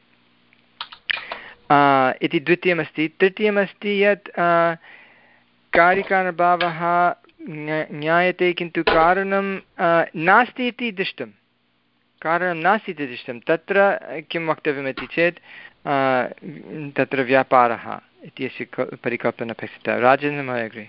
Speaker 1: इति द्वितीयमस्ति। तृतीयमस्ति यत् कार्यकारणभावः ज्ञायते किन्तु कारणं नास्ति इति दृष्टं कारणं नास्ति इति दृष्टं। तत्र किं वक्तव्यमिति चेत् तत्र व्यापारः इत्यस्य परिकल्पना अपेक्षिता। राजेन्द्रमहोदय अग्रे।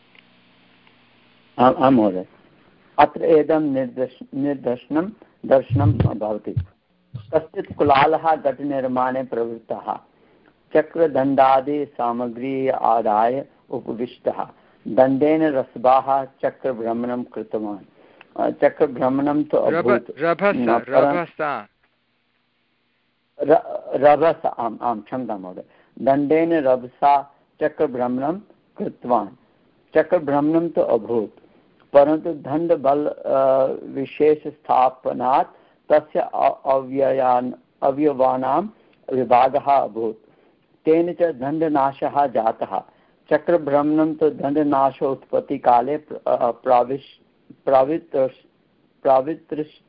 Speaker 4: आं महोदय, अत्र इदं निर्दर्श निर्दर्शनं दर्शनं भवति। कश्चित् कुलालः घटनिर्माणे प्रवृत्तः चक्रदण्डादि सामग्री आदाय उपविष्टः दण्डेन रसभाः चक्रभ्रमणं कृतवान्। चक्रभ्रमणं तु अभूत् रभस आम् आं क्षम्यतां महोदय दण्डेन रभसा चक्रभ्रमणं कृतवान्। चक्रभ्रमणं तु अभूत् परन्तु दण्डबल विशेषस्थापनात् तस्य अव्ययान् अवयवानां विभागः अभूत्। तेन च दण्डनाशः जातः। चक्रभ्रमणं तु दण्डनाशोत्पत्तिकाले प्राविश् प्रावितृष्ट प्रावितृष्ट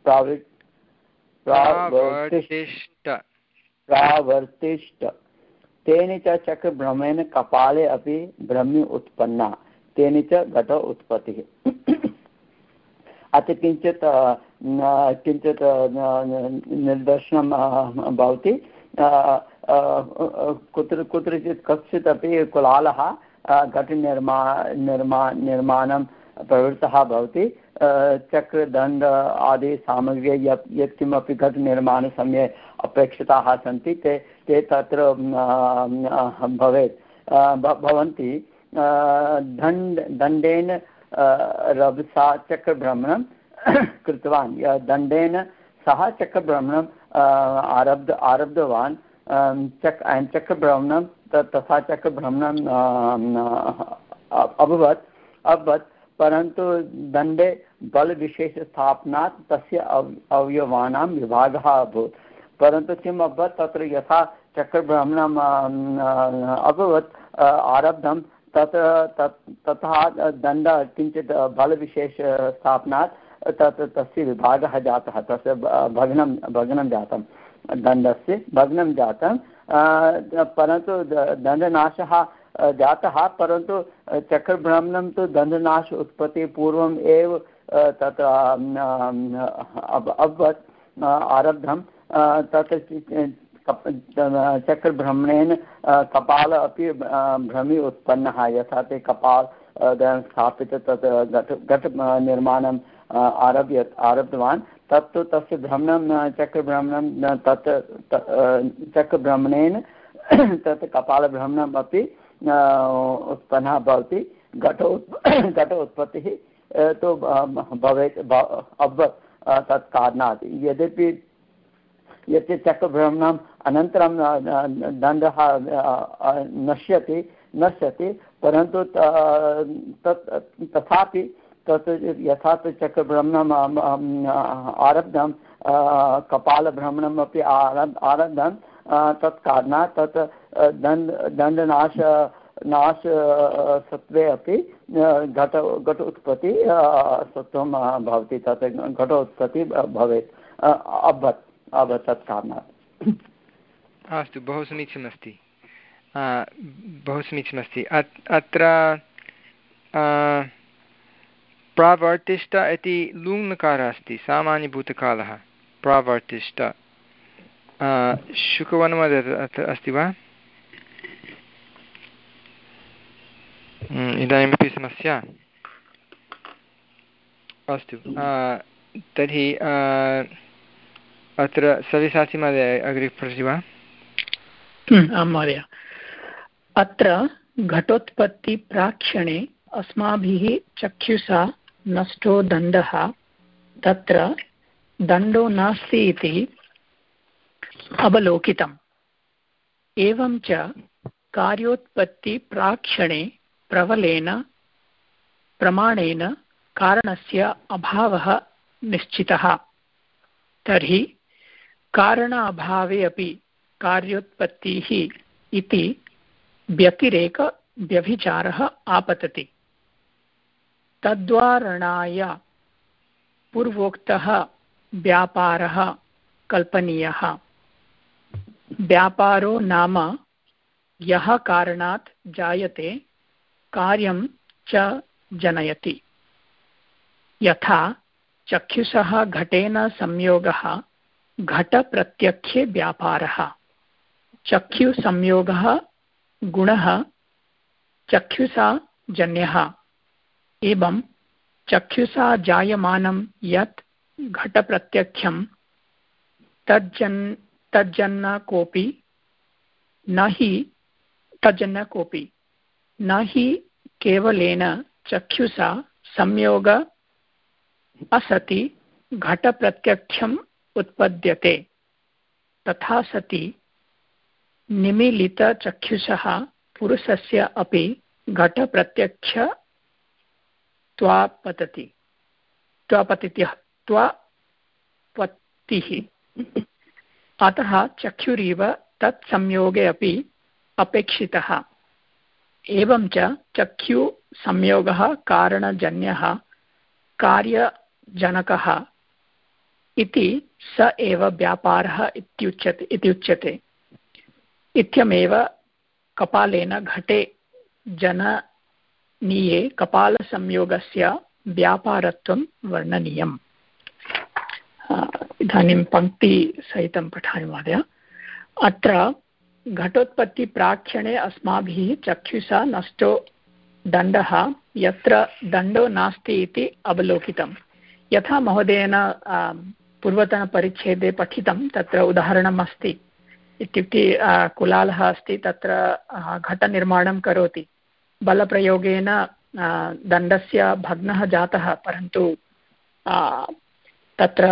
Speaker 4: प्रावर्तिष्ट। तेन च चक्रभ्रमेण कपाले अपि भ्रमी उत्पन्ना तेन च घट उत्पत्तिः। अत्र किञ्चित् किञ्चित् निर्दर्शनं भवति। कुत्र कुत्रचित् कश्चित् अपि कुलालः घटनिर्मा निर्मा निर्माणं प्रवृत्तः भवति। चक्रदण्ड आदि सामग्र्य यत् यत्किमपि घटनिर्माणसमये अपेक्षिताः सन्ति ते ते तत्र भवेत् भवन्ति। दण्ड दण्डेन रभसा चक्रभ्रमणं कृतवान्। दण्डेन सः चक्रभ्रमणम् आरब्ध आरब्धवान्। चक् चक्रभ्रमणं तथा चक्रभ्रमणम् अभवत् अभवत् परन्तु दण्डे बलविशेषस्थापनात् तस्य अव अवयवानां विभागः अभूत्। परन्तु किम् अभवत् तत्र यथा चक्रभ्रमणम् अभवत् आरब्धं तत्र तथा दण्ड किञ्चित् बलविशेषस्थापनात् तत् तस्य विभागः जातः, तस्य भग्नं भग्नं जातं, दण्डस्य भग्नं जातं। परन्तु दण्डनाशः जातः, परन्तु चक्रभ्रमणं तु दण्डनाश उत्पत्तिः पूर्वम् एव तत्र अभवत् आरब्धं। तत् चक्रभ्रमणेन कपाल अपि भ्रमि उत्पन्नः, यथा ते कपाल स्थापित तत् घट घट निर्माणम् आरभ्य आरब्धवान्। तत्तु तस्य भ्रमणं चक्रभ्रमणं तत् चक्रभ्रमणेन तत् कपालभ्रमणम् अपि उत्पन्नः भवति। घटो घट उत्पत्तिः तु भवेत् अभवत् तत् कारणात्। यद्यपि यत् चक्रभ्रमणम् अनन्तरं दण्डः नश्यति नश्यति परन्तु तत् तथापि तत् यथा चक्रभ्रमणम् आरब्धं कपालभ्रमणम् अपि आरब् आरब्धं तत् कारणात् तत् दण्ड दण्डनाश नाश सत्त्वे अपि घट घट उत्पत्ति सत्त्वं भवति, तत् घटोत्पत्ति भवेत् अभवत् अभवत् तत् कारणात्।
Speaker 1: अस्तु, बहु समीचीनमस्ति, बहु समीचीनमस्ति। अत्र प्रावर्तिष्ठ इति लुङ्लकारः अस्ति, सामान्यभूतकालः प्रावर्तिष्ठ। शुकवनमत्र अस्ति वा? इदानीमपि समस्या? अस्तु, तर्हि अत्र सव्यसाचि महोदय अग्रे पठति वा?
Speaker 5: आं महोदय। अत्र घटोत्पत्तिप्राक्षणे अस्माभिः चक्षुषा नष्टो दण्डः, तत्र दण्डो नास्ति इति अवलोकितम्। एवं च कार्योत्पत्तिप्राक्षणे प्रबलेन प्रमाणेन कारणस्य अभावः निश्चितः। तर्हि कारण अभावे अपि कार्योत्पत्तिः इति व्यतिरेकव्यभिचारः आपतति। तद्वारणाय पूर्वोक्तः व्यापारः कल्पनीयः। व्यापारो नाम यः कारणात् जायते कार्यं च जनयति। यथा चक्षुषः घटेन संयोगः घटप्रत्यक्षे व्यापारः, चक्षुसंयोगः गुणः चक्षुषा जन्यः। एवं चक्षुषा जायमानं यत् घटप्रत्यक्षं तज्जन् तज्जन्न कोऽपि न हि तज्जन्न कोऽपि न हि केवलेन चक्षुषा संयोग असति घटप्रत्यक्षम् उत्पद्यते। तथा सति निमीलितचक्षुषः पुरुषस्य अपि घटप्रत्यक्षत्वापतति त्वापतिः त्वापत्तिः। अतः चक्षुरीव तत्संयोगे अपि अपेक्षितः। एवं च चक्षुसंयोगः कारणजन्यः कार्यजनकः इति स एव व्यापारः इत्युच्यते इति उच्यते। इत्थमेव कपालेन घटे जननीये कपालसंयोगस्य व्यापारत्वं वर्णनीयम्। इदानीं पङ्क्तिसहितं पठामि महोदय। अत्र घटोत्पत्तिप्राक्षणे अस्माभिः चक्षुषा नष्टो दण्डः, यत्र दण्डो नास्ति इति अवलोकितं। यथा महोदयेन पूर्वतनपरिच्छेदे पठितं, तत्र उदाहरणम् अस्ति। इत्युक्ते कुलालः अस्ति, तत्र घटनिर्माणं करोति। बलप्रयोगेन दण्डस्य भग्नः जातः, परन्तु तत्र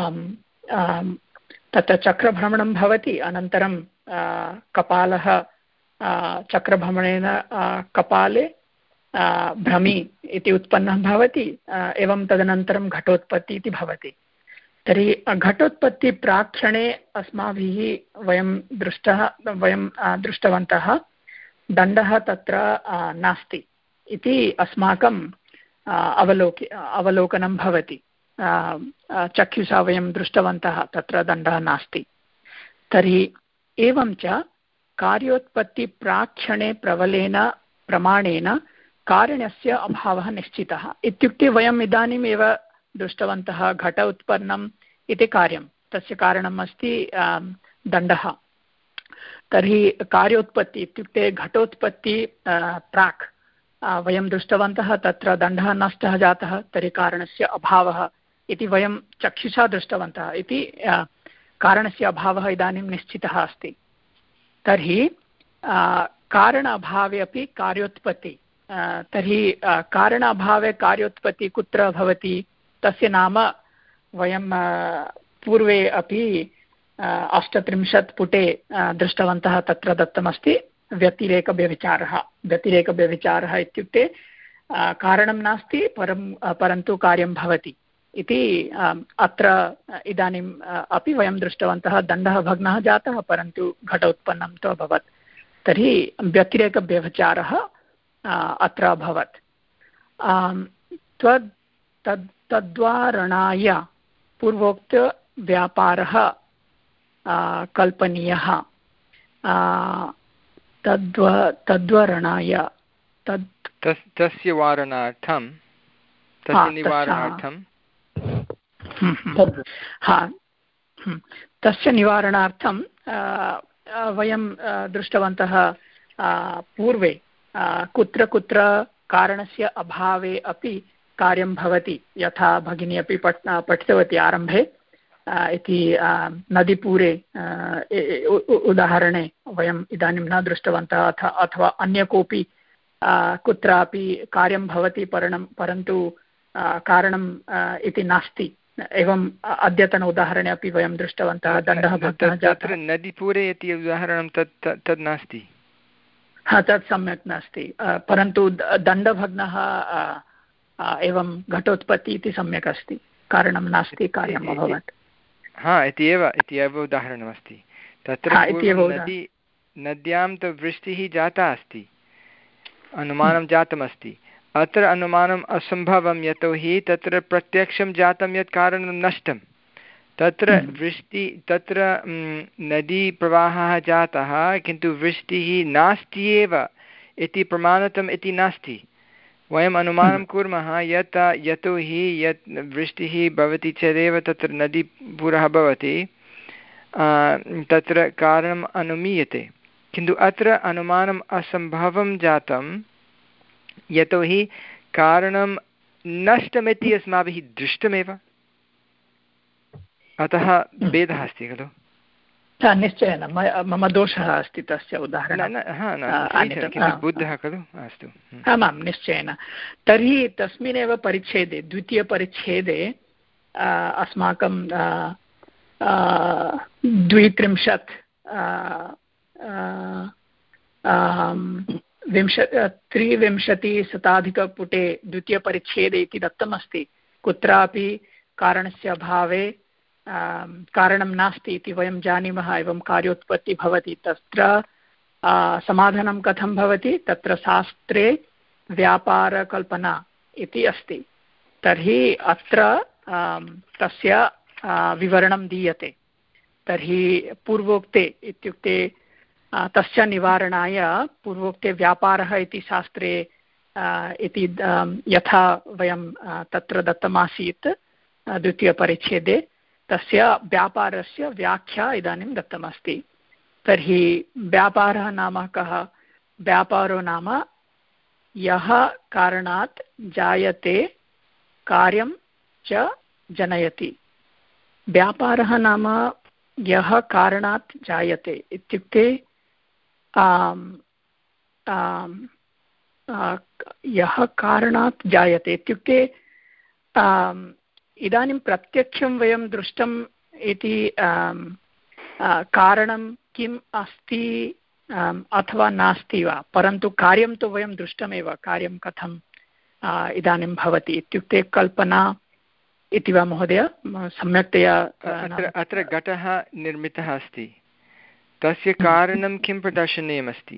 Speaker 5: तत्र चक्रभ्रमणं भवति, अनन्तरं कपालः चक्रभ्रमणेन कपाले भ्रमी इति उत्पन्नः भवति, एवं तदनन्तरं घटोत्पत्ति इति भवति। तर्हि घटोत्पत्तिप्राक्षणे अस्माभिः वयं दृष्टः वयं दृष्टवन्तः दण्डः तत्र नास्ति इति अस्माकं अवलोक अवलोकनं भवति। चक्षुषा वयं दृष्टवन्तः तत्र दण्डः नास्ति। तर्हि एवं च कार्योत्पत्तिप्राक्षणे प्रबलेन प्रमाणेन कारणस्य अभावः निश्चितः। इत्युक्ते वयम् इदानीमेव दृष्टवन्तः घट उत्पन्नम् इति कार्यं, तस्य कारणम् अस्ति दण्डः। तर्हि कार्योत्पत्ति इत्युक्ते घटोत्पत्ति प्राक् वयं दृष्टवन्तः तत्र दण्डः नष्टः जातः, तर्हि कारणस्य अभावः इति वयं चक्षुषा दृष्टवन्तः इति कारणस्य अभावः इदानीं निश्चितः अस्ति। तर्हि कारण अभावे अपि कार्योत्पत्ति, तर्हि कारण अभावे कार्योत्पत्ति कुत्र भवति, तस्य नाम वयं पूर्वे अपि अष्टत्रिंशत् पुटे दृष्टवन्तः। तत्र दत्तमस्ति व्यतिरेकव्यभिचारः। व्यतिरेकव्यभिचारः इत्युक्ते कारणं नास्ति परं परन्तु कार्यं भवति इति अत्र इदानीम् अपि वयं दृष्टवन्तः। दण्डः भग्नः जातः परन्तु घट उत्पन्नं तु अभवत्, तर्हि व्यतिरेकव्यभिचारः अत्र अभवत्। त्वद् तद् तद्वारणाय पूर्वोक्तव्यापारः कल्पनीयः। तद्व तद्वरणाय तद्
Speaker 1: तस्य वारणार्थं तस्य निवारणार्थं
Speaker 5: हा तस्य निवारणार्थं वयं दृष्टवन्तः पूर्वे कुत्र कुत्र कारणस्य अभावे अपि कार्यं भवति, यथा भगिनी अपि पठ पठितवती आरम्भे इति नदीपूरे उदाहरणे वयम् इदानीं न दृष्टवन्तः, अथ अथवा अन्य कोऽपि कुत्रापि कार्यं भवति परं परन्तु कारणम् इति नास्ति। एवं अद्यतन उदाहरणे अपि वयं दृष्टवन्तः दण्डः भग्नः जातः।
Speaker 1: नदीपूरे इति उदाहरणं तत् तद् नास्ति।
Speaker 5: हा तत् सम्यक् नास्ति, परन्तु दण्डभग्नः एवं घटोत्पत्ति इति सम्यक् अस्ति, कारणं नास्ति कार्यम् अभवत्।
Speaker 1: हा इति एव इति एव उदाहरणमस्ति। तत्र नदी नद्यां तु वृष्टिः जाता अस्ति, अनुमानं जातमस्ति। अत्र अनुमानम् असम्भवं, यतोहि तत्र प्रत्यक्षं जातं यत् कारणं नष्टं। तत्र वृष्टि तत्र नदीप्रवाहः जातः किन्तु वृष्टिः नास्ति एव इति प्रमाणितम् इति नास्ति। वयम् अनुमानं कुर्मः यत् यतोहि यत् वृष्टिः भवति चेदेव तत्र नदीपूरः भवति, तत्र कारणम् अनुमीयते। किन्तु अत्र अनुमानम् असम्भवं जातं, यतोहि कारणं नष्टमिति अस्माभिः दृष्टमेव, अतः भेदः अस्ति खलु।
Speaker 5: निश्चयेन मम दोषः अस्ति तस्य उदाहरणं
Speaker 1: बुद्धः खलु। अस्तु,
Speaker 5: आमां निश्चयेन। तर्हि तस्मिन्नेव परिच्छेदे द्वितीयपरिच्छेदे अस्माकं द्वित्रिंशत् विंश त्रिविंशतिशताधिकपुटे द्वितीयपरिच्छेदे इति दत्तमस्ति। कुत्रापि कारणस्य अभावे कारणं नास्ति इति वयं जानीमः, एवं कार्योत्पत्ति भवति। तत्र समाधानं कथं भवति, तत्र शास्त्रे व्यापारकल्पना इति अस्ति। तर्हि अत्र तस्य विवरणं दीयते। तर्हि पूर्वोक्ते इत्युक्ते तस्य निवारणाय पूर्वोक्ते व्यापारः इति शास्त्रे इति यथा वयं तत्र दत्तमासीत् द्वितीयपरिच्छेदे, तस्य व्यापारस्य व्याख्या इदानीं दत्तमस्ति। तर्हि व्यापारः नाम कः? व्यापारो नाम यः कारणात् जायते कार्यं च जनयति। व्यापारः नाम यः कारणात् जायते इत्युक्ते आम् आम् यः कारणात् जायते इत्युक्ते इदानीं प्रत्यक्षं वयं दृष्टम् इति कारणं किम् अस्ति अथवा नास्ति वा, परन्तु कार्यं तु वयं दृष्टमेव, कार्यं कथम् इदानीं भवति इत्युक्ते कल्पना इति वा महोदय सम्यक्तया?
Speaker 1: अत्र अत्र घटः निर्मितः अस्ति, तस्य कारणं किं प्रदर्शनीयमस्ति?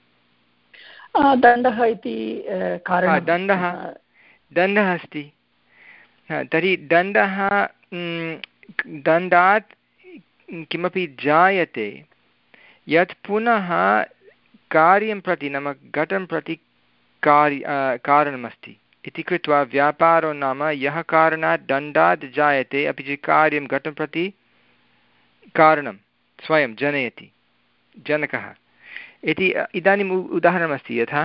Speaker 5: दण्डः इति कारणं।
Speaker 1: दण्डः दण्डः अस्ति, तर्हि दण्डः दण्डात् किमपि जायते यत् पुनः कार्यं प्रति नाम घटं प्रति कार्य कारणमस्ति इति कृत्वा व्यापारो नाम यः कारणात् दण्डात् जायते अपि च कार्यं घटं प्रति कारणं स्वयं जनयति जनकः इति इदानीम् उदाहरणमस्ति। यथा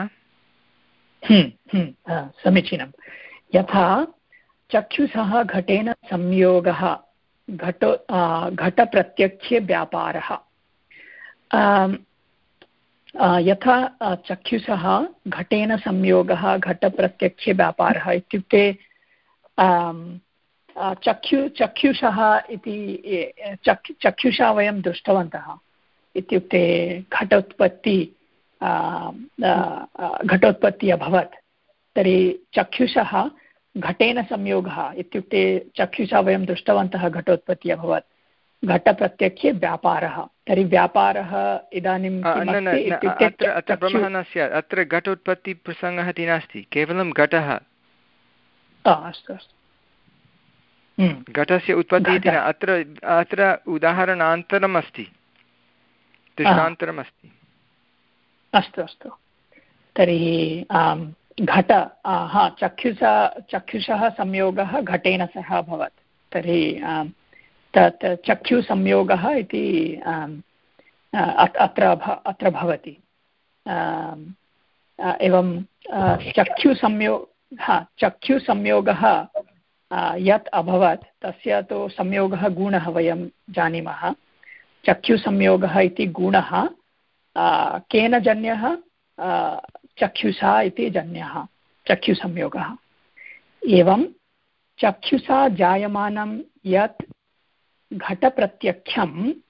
Speaker 5: समीचीनं, यथा चक्षुषः घटेन संयोगः घटो घटप्रत्यक्षे व्यापारः। यथा चक्षुषः घटेन संयोगः घटप्रत्यक्षे व्यापारः इत्युक्ते चक्षु चक्षुषः इति चक्षु चक्षुषा वयं दृष्टवन्तः इत्युक्ते घटोत्पत्ति घटोत्पत्ति अभवत्, तर्हि चक्षुषः घटेन संयोगः इत्युक्ते चक्षुषा वयं दृष्टवन्तः घटोत्पत्तिः अभवत्, घटप्रत्यक्षे व्यापारः, तर्हि व्यापारः इदानीं
Speaker 1: अत्र भ्रमः न स्यात्, अत्र घटोत्पत्तिप्रसङ्गः इति नास्ति, केवलं घटः।
Speaker 5: अस्तु अस्तु,
Speaker 1: घटस्य उत्पत्तिः इति न, अत्र अत्र उदाहरणान्तरम् अस्ति, दृष्टान्तरम् अस्ति।
Speaker 5: अस्तु अस्तु, तर्हि घट हा चक्षुषा चक्षुषः संयोगः घटेन सह अभवत्, तर्हि तत् चक्षुसंयोगः इति अत्र अत्र भवति। एवं चक्षुसंयो हा चक्षुसंयोगः यत् अभवत् तस्य तु संयोगः गुणः वयं जानीमः। चक्षुसंयोगः इति गुणः केन जन्यः? चक्षुषा इति जन्यः चक्षुसंयोगः। एवं चक्षुषा जायमानं यत् घटप्रत्यक्षं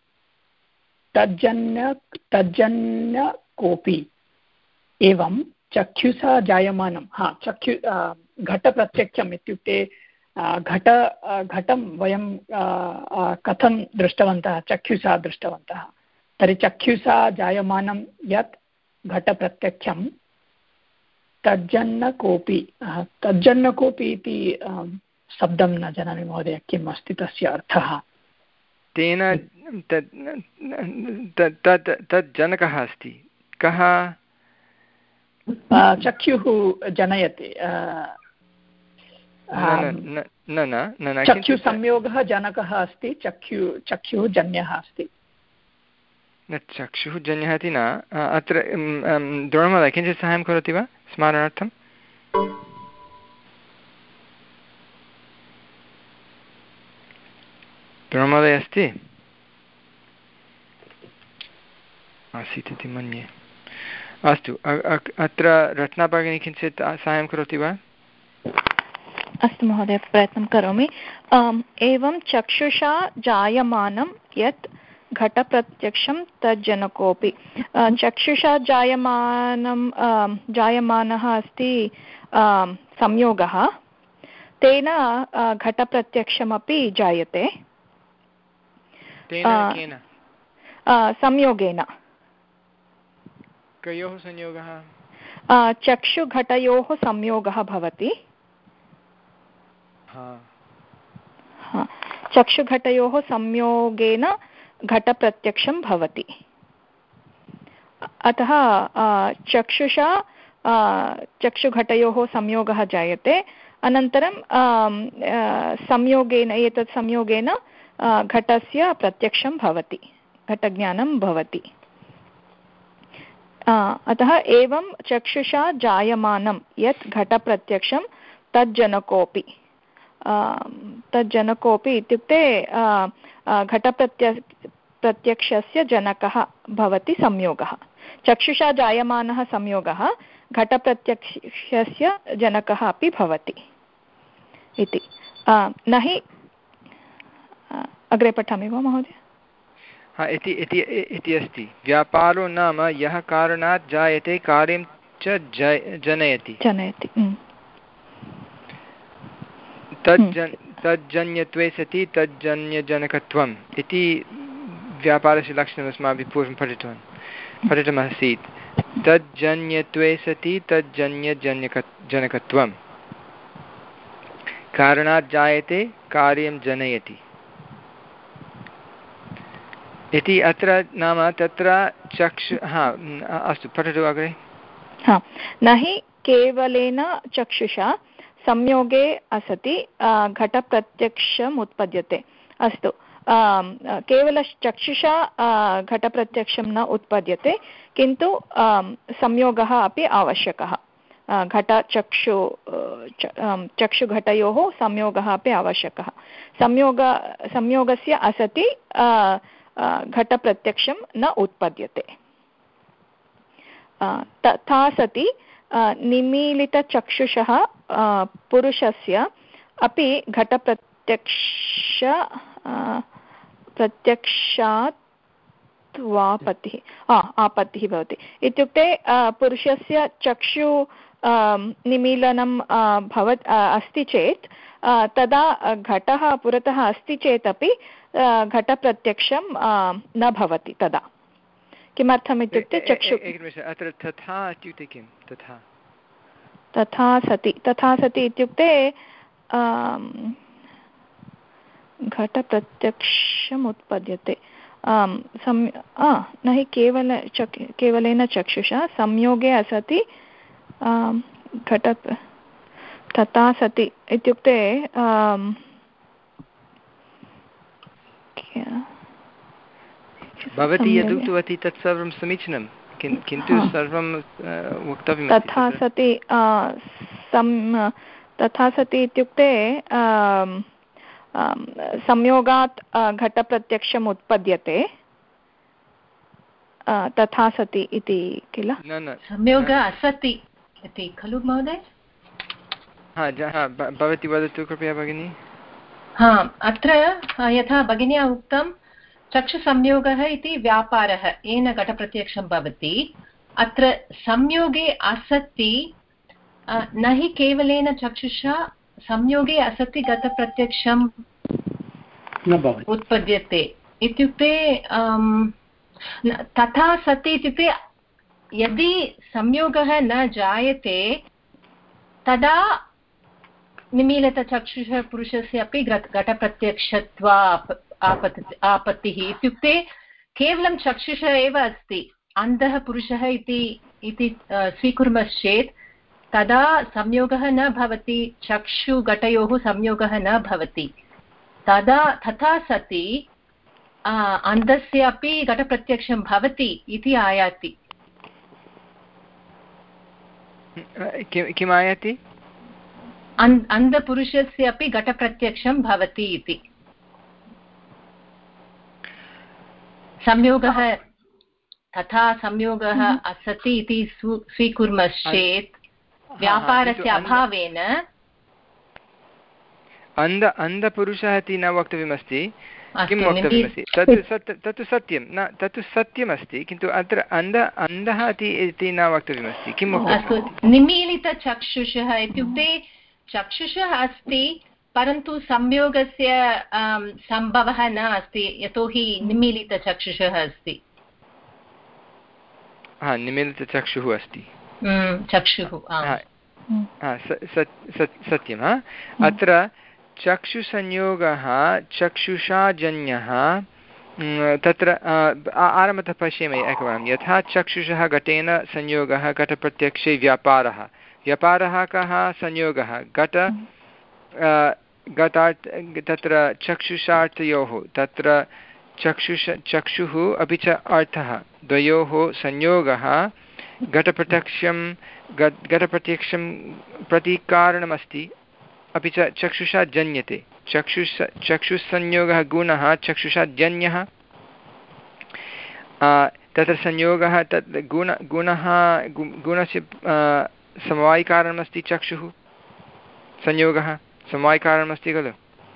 Speaker 5: तज्जन्य तज्जन्य कोऽपि। एवं चक्षुषा जायमानं हा चक्षु घटप्रत्यक्षम् इत्युक्ते घट घटं वयं कथं दृष्टवन्तः? चक्षुषा दृष्टवन्तः, तर्हि चक्षुषा जायमानं यत् घटप्रत्यक्षं तज्जन्न कोऽपि। तज्जन्न कोऽपि इति शब्दं न जानामि महोदय, किम् अस्ति तस्य अर्थः?
Speaker 1: तेन तत् तत् जनकः अस्ति कः?
Speaker 5: चक्षुः जनयति, चक्षुसंयोगः जनकः अस्ति, चक्षु चक्षुः जन्यः अस्ति।
Speaker 1: न चक्षुः जन्यः इति न, अत्र द्रोणमहोदय किञ्चित् साहाय्यं करोति वा स्मरणार्थम्? द्रोणमहोदय अस्ति? आसीत् इति मन्ये। अस्तु, अत्र रत्नाभगिनी किञ्चित् साहाय्यं करोति वा?
Speaker 6: अस्तु महोदय, प्रयत्नं करोमि। एवं चक्षुषा जायमानं यत् घटप्रत्यक्षं तज्जनकोऽपि। चक्षुषा जायमानं जायमानः अस्ति संयोगः, तेन घटप्रत्यक्षमपि जायते संयोगेन।
Speaker 1: कयोः संयोगः?
Speaker 6: चक्षुघटयोः संयोगः भवति। चक्षुघटयोः संयोगेन घटप्रत्यक्षं भवति। अतः चक्षुषा चक्षुघटयोः संयोगः जायते, अनन्तरं संयोगेन एतत् संयोगेन घटस्य प्रत्यक्षं भवति, घटज्ञानं भवति। अतः एवं चक्षुषा जायमानं यत् घटप्रत्यक्षं तज्जनकोऽपि। तज्जनकोऽपि इत्युक्ते घटप्रत्य प्रत्यक्षस्य जनकः भवति संयोगः। चक्षुषा जायमानः संयोगः घटप्रत्यक्षस्य जनकः अपि भवति इति। न हि अग्रे पठामि वा महोदय?
Speaker 1: हा इति इति इति अस्ति। व्यापारो नाम यः कारणात् जायते कार्यं च जनयति
Speaker 6: जनयति
Speaker 1: तज्जन् तज्जन्यत्वे सति तज्जन्यजनकत्वम् इति व्यापारस्य लक्षणम् अस्माभिः पूर्वं पठितवान् पठितमासीत्। तज्जन्यत्वे सति तज्जन्यजनक जनकत्वं कारणात् जायते कार्यं जनयति इति अत्र नाम तत्र चक्षु हा अस्तु पठतु अग्रे।
Speaker 6: हा न हि केवलेन चक्षुषा संयोगे असति घटप्रत्यक्षम् उत्पद्यते। अस्तु केवल चक्षुषा घटप्रत्यक्षं न उत्पद्यते किन्तु संयोगः अपि आवश्यकः। घटचक्षु चक्षुघटयोः संयोगः अपि आवश्यकः। संयोग संयोगस्य असति घटप्रत्यक्षं न उत्पद्यते। तथा सति निमीलितचक्षुषः पुरुषस्य अपि घटप्रत्यक्ष प्रत्यक्षात् वापत्तिः आपत्तिः भवति। इत्युक्ते पुरुषस्य चक्षु निमीलनं भवत् अस्ति चेत् तदा घटः पुरतः अस्ति चेदपि घटप्रत्यक्षं न भवति तदा। किमर्थम् इत्युक्ते चक्षु
Speaker 1: अत्र तथा इत्युक्ते किं तथा
Speaker 6: तथा सति तथा सति इत्युक्ते घटप्रत्यक्षम् उत्पद्यते न हि केवल चक् केवलेन चक्षुषा संयोगे असति घट तथा सति इत्युक्ते
Speaker 1: भवती यद् उक्तवती तत् सर्वं समीचीनं किन्तु सर्वं वक्तव्यं।
Speaker 6: तथा सति तथा सति इत्युक्ते संयोगात् घटप्रत्यक्षम् उत्पद्यते तथा सति इति किल?
Speaker 1: न न
Speaker 3: संयोग असति इति खलु महोदय?
Speaker 1: हा भवती वदतु कृपया भगिनी।
Speaker 3: हा अत्र यथा भगिन्या उक्तं चक्षुसंयोगः इति व्यापारः येन घटप्रत्यक्षं भवति। अत्र संयोगे असति न हि केवलेन चक्षुषा संयोगे असति घटप्रत्यक्षं उत्पद्यते इत्युक्ते तथा सति इत्युक्ते यदि संयोगः न जायते तदा निमीलितचक्षुषः पुरुषस्य अपि घटप्रत्यक्षत्वा आपत्तिः। इत्युक्ते केवलं चक्षुषः एव अस्ति अन्धः पुरुषः इति स्वीकुर्मश्चेत् तदा संयोगः न भवति, चक्षुघटयोः संयोगः न भवति। तदा तथा सति अन्धस्य अपि घटप्रत्यक्षं भवति इति आयाति।
Speaker 1: किम् आयाति?
Speaker 3: अन्धपुरुषस्य अपि घटप्रत्यक्षं भवति इति। संयोगः तथा संयोगः असति इति स्वीकुर्मश्चेत् व्यापारस्य अभावेन
Speaker 1: अन्ध अन्धपुरुषः इति न वक्तव्यमस्ति। किं वक्तव्यमस्ति? तत् तत्तु सत्यं न तत्तु सत्यमस्ति किन्तु अत्र अन्ध अन्धः इति न वक्तव्यमस्ति। किं वक्तव्यमस्ति?
Speaker 3: निमीलितचक्षुषः इत्युक्ते चक्षुषः अस्ति परन्तु संयोगस्य सम्भवः न अस्ति यतोहि निमीलितचक्षुषः अस्ति।
Speaker 1: हा निमीलितचक्षुः अस्ति
Speaker 3: चक्षुः
Speaker 1: सत्यं। हा अत्र चक्षुसंयोगः चक्षुषाजन्यः तत्र आरम्भतः पश्यामि एकवारं। यथा चक्षुषः घटेन संयोगः घटप्रत्यक्षे व्यापारः व्यापारः कः? संयोगः घट घटात् तत्र चक्षुषार्थयोः तत्र चक्षुष चक्षुः अपि च अर्थः द्वयोः संयोगः घटप्रत्यक्षं घटप्रत्यक्षं प्रति कारणमस्ति अपि च चक्षुषा जन्यते। चक्षुष चक्षुसंयोगः गुणः चक्षुषा जन्यः तत्र संयोगः तत् गुण गुणः गुणस्य समवायिकारणमस्ति चक्षुः संयोगः समवायिकारणमस्ति खलु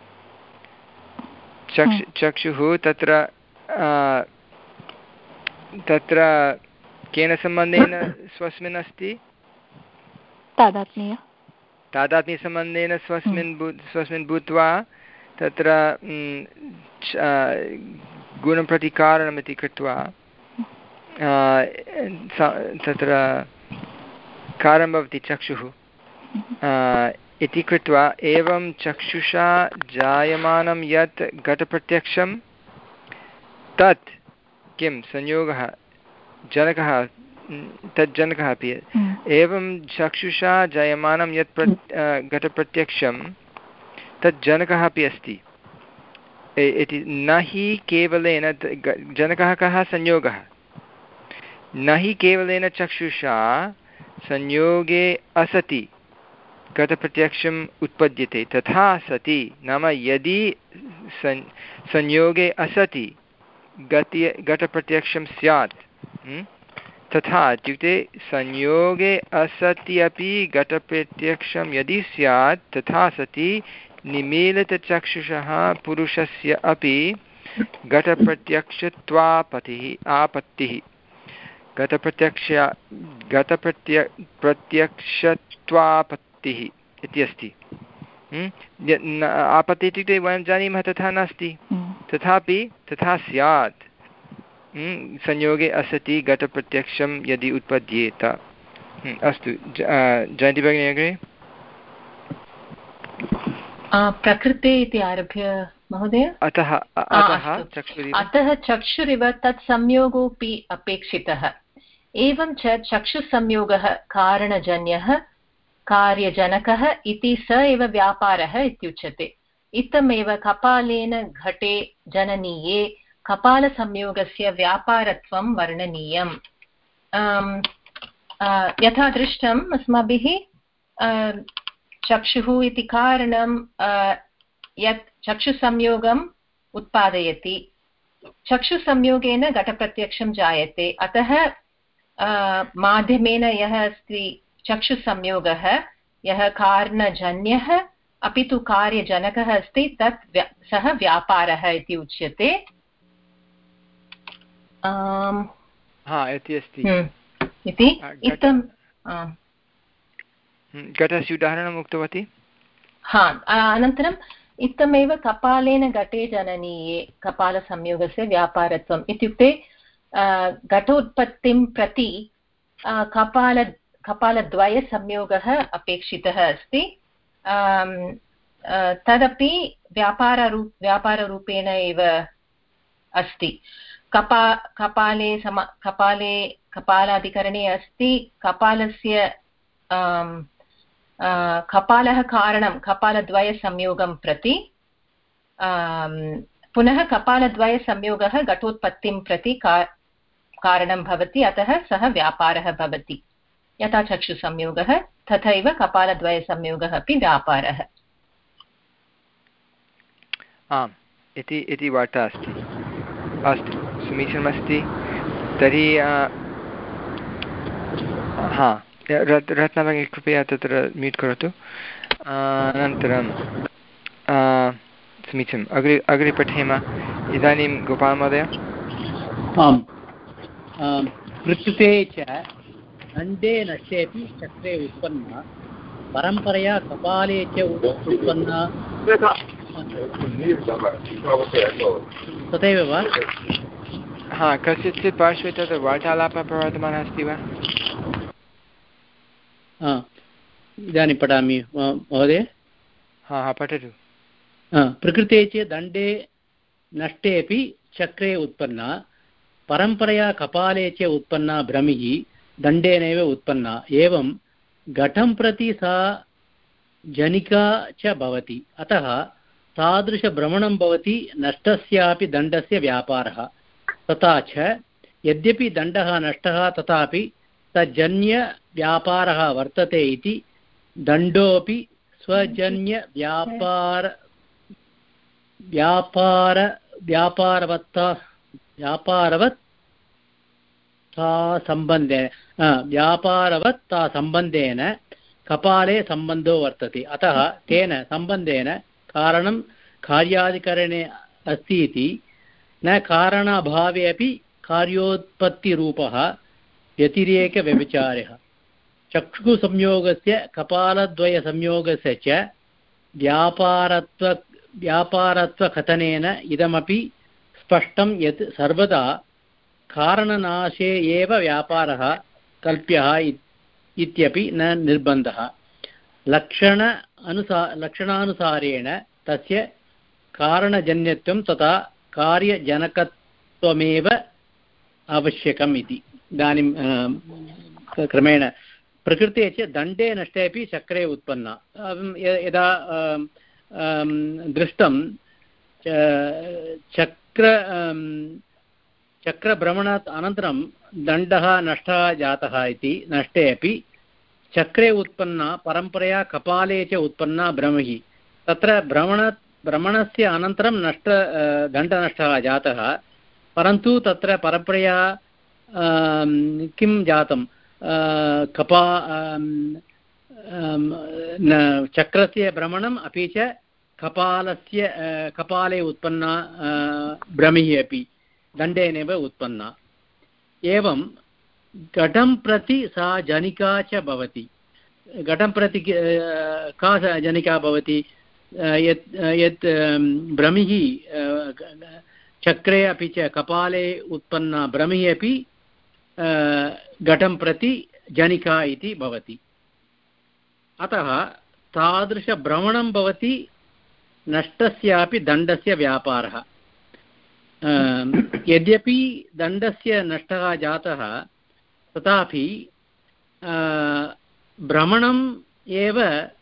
Speaker 1: चक्षु चक्षुः तत्र तत्र केन सम्बन्धेन स्वस्मिन् अस्ति
Speaker 6: तादात्म्य
Speaker 1: तादात्म्यसम्बन्धेन स्वस्मिन् स्वस्मिन् भूत्वा तत्र गुणप्रतिकारणमिति कृत्वा तत्र कार्यं भवति चक्षुः इति कृत्वा एवं चक्षुषा जायमानं यत् घटप्रत्यक्षं तत् किं संयोगः जनकः तज्जनकः अपि एवं चक्षुषा जायमानं यत् प्र घटप्रत्यक्षं तत् जनकः अपि अस्ति इति न हि केवलेन जनकः कः संयोगः न हि केवलेन चक्षुषा संयोगे असति घटप्रत्यक्षम् उत्पद्यते तथा सति नाम यदि सं संयोगे असति गति घटप्रत्यक्षं स्यात् तथा इत्युक्ते संयोगे असति अपि घटप्रत्यक्षं यदि स्यात् तथा सति निमीलितचक्षुषः पुरुषस्य अपि घटप्रत्यक्षत्वापत्तिः आपत्तिः घटप्रत्यक्ष घटप्रत्य प्रत्यक्षत्वापत्तिः इति अस्ति आपत्तिः इत्युक्ते वयं जानीमः तथा नास्ति तथापि तथा स्यात् संयोगे असति घटप्रत्यक्षं यदि उत्पद्येत अस्तु जयन्ती भगिनी अग्रे
Speaker 3: प्रकृते इति आरभ्य महोदय
Speaker 1: अतः अतः चक्षुरिव
Speaker 3: अतः चक्षुरिव तत् संयोगोऽपि अपेक्षितः एवं च चक्षुसंयोगः कारणजन्यः कार्यजनकः इति स एव व्यापारः इत्युच्यते इत्थमेव कपालेन घटे जननीये कपालसंयोगस्य व्यापारत्वं वर्णनीयम् यथा दृष्टम् अस्माभिः चक्षुः इति कारणं यत् चक्षुसंयोगम् उत्पादयति चक्षुसंयोगेन घटप्रत्यक्षं जायते अतः माध्यमेन यः अस्ति चक्षुसंयोगः यः कारणजन्यः अपि तु कार्यजनकः अस्ति तत् सः व्यापारः इति उच्यते इति इत्थं
Speaker 1: घटस्य उदाहरणम् उक्तवती
Speaker 3: हा अनन्तरम् इत्थमेव कपालेन घटे जननीये कपालसंयोगस्य व्यापारत्वम् इत्युक्ते घटोत्पत्तिं प्रति कपाल कपालद्वयसंयोगः अपेक्षितः अस्ति तदपि व्यापाररू व्यापाररूपेण एव अस्ति कपा कपाले सम कपाले कपालाधिकरणे अस्ति कपालस्य कपालः कारणं कपालद्वयसंयोगं प्रति पुनः कपालद्वयसंयोगः घटोत्पत्तिं प्रति का कारणं भवति अतः सः व्यापारः भवति यथा चक्षुसंयोगः तथैव कपालद्वयसंयोगः अपि व्यापारः
Speaker 1: आम् इति इति वार्ता अस्ति अस्तु समीचीनमस्ति तर्हि हा रत्नभगिनी कृपया तत्र म्यूट् करोतु अनन्तरं समीचीनम् अग्रे अग्रे पठेम इदानीं गोपालमहोदय
Speaker 7: आम् प्रकृते च दण्डे नष्टेपि चक्रे उत्पन्ना परम्परया कपाले च उत्पन्ना तथैव वा
Speaker 1: हा कस्यचित् पार्श्वे तत्र वार्तालापः प्रवर्तमानः अस्ति वा
Speaker 7: इदानीं पठामि महोदय
Speaker 1: हा हा पठतु
Speaker 7: प्रकृते च दण्डे नष्टेपि चक्रे उत्पन्ना परम्परया कपाले च उत्पन्ना भ्रमिः दण्डेनैव उत्पन्ना एवं घटं प्रति सा जनिका च भवति अतः तादृशभ्रमणं भवति नष्टस्यापि दण्डस्य व्यापारः तथा च यद्यपि दण्डः नष्टः तथापि तज्जन्यव्यापारः वर्तते इति दण्डोऽपि स्वजन्यव्यापार व्यापार व्यापारवत्ता व्यापारवत् व्यापारवत्तासम्बन्धेन व्यापारवत्तासम्बन्धेन कपाले सम्बन्धो वर्तते। अतः तेन सम्बन्धेन कारणं कार्याधिकरणे अस्ति इति न कारणाभावे अपि कार्योत्पत्तिरूपः व्यतिरेकव्यभिचारः। चक्षुसंयोगस्य कपालद्वयसंयोगस्य च व्यापारत्व व्यापारत्वकथनेन इदमपि स्पष्टं यत् सर्वदा कारणनाशे एव व्यापारः कल्प्यः इत्यपि न निर्बन्धः। लक्षण अनुसा लक्षणानुसारेण तस्य कारणजन्यत्वं तथा कार्यजनकत्वमेव आवश्यकम् इति। इदानीं क्रमेण प्रकृते च दण्डे नष्टे अपि चक्रे उत्पन्ना। यदा दृष्टं चक्र चक्रभ्रमणात् अनन्तरं दण्डः नष्टः जातः इति नष्टे अपि चक्रे उत्पन्ना परम्परया कपाले च उत्पन्ना भ्रमिः। तत्र भ्रमण भ्रमणस्य अनन्तरं नष्ट दण्डनष्टः जातः, परन्तु तत्र परम्परया किं जातं कपा चक्रस्य भ्रमणम् अपि च कपालस्य कपाले उत्पन्ना भ्रमिः अपि दण्डेनैव उत्पन्ना। एवं घटं प्रति सा जनिका च भवति। घटं प्रति का जनिका भवति? यत् यत् भ्रमिः चक्रे अपि च कपाले उत्पन्ना भ्रमिः अपि घटं प्रति जनिका इति भवति। अतः तादृशभ्रमणं भवति नष्टस्यापि दण्डस्य व्यापारः। यद्यपि दण्डस्य नष्टः जातः तथापि भ्रमणम् एव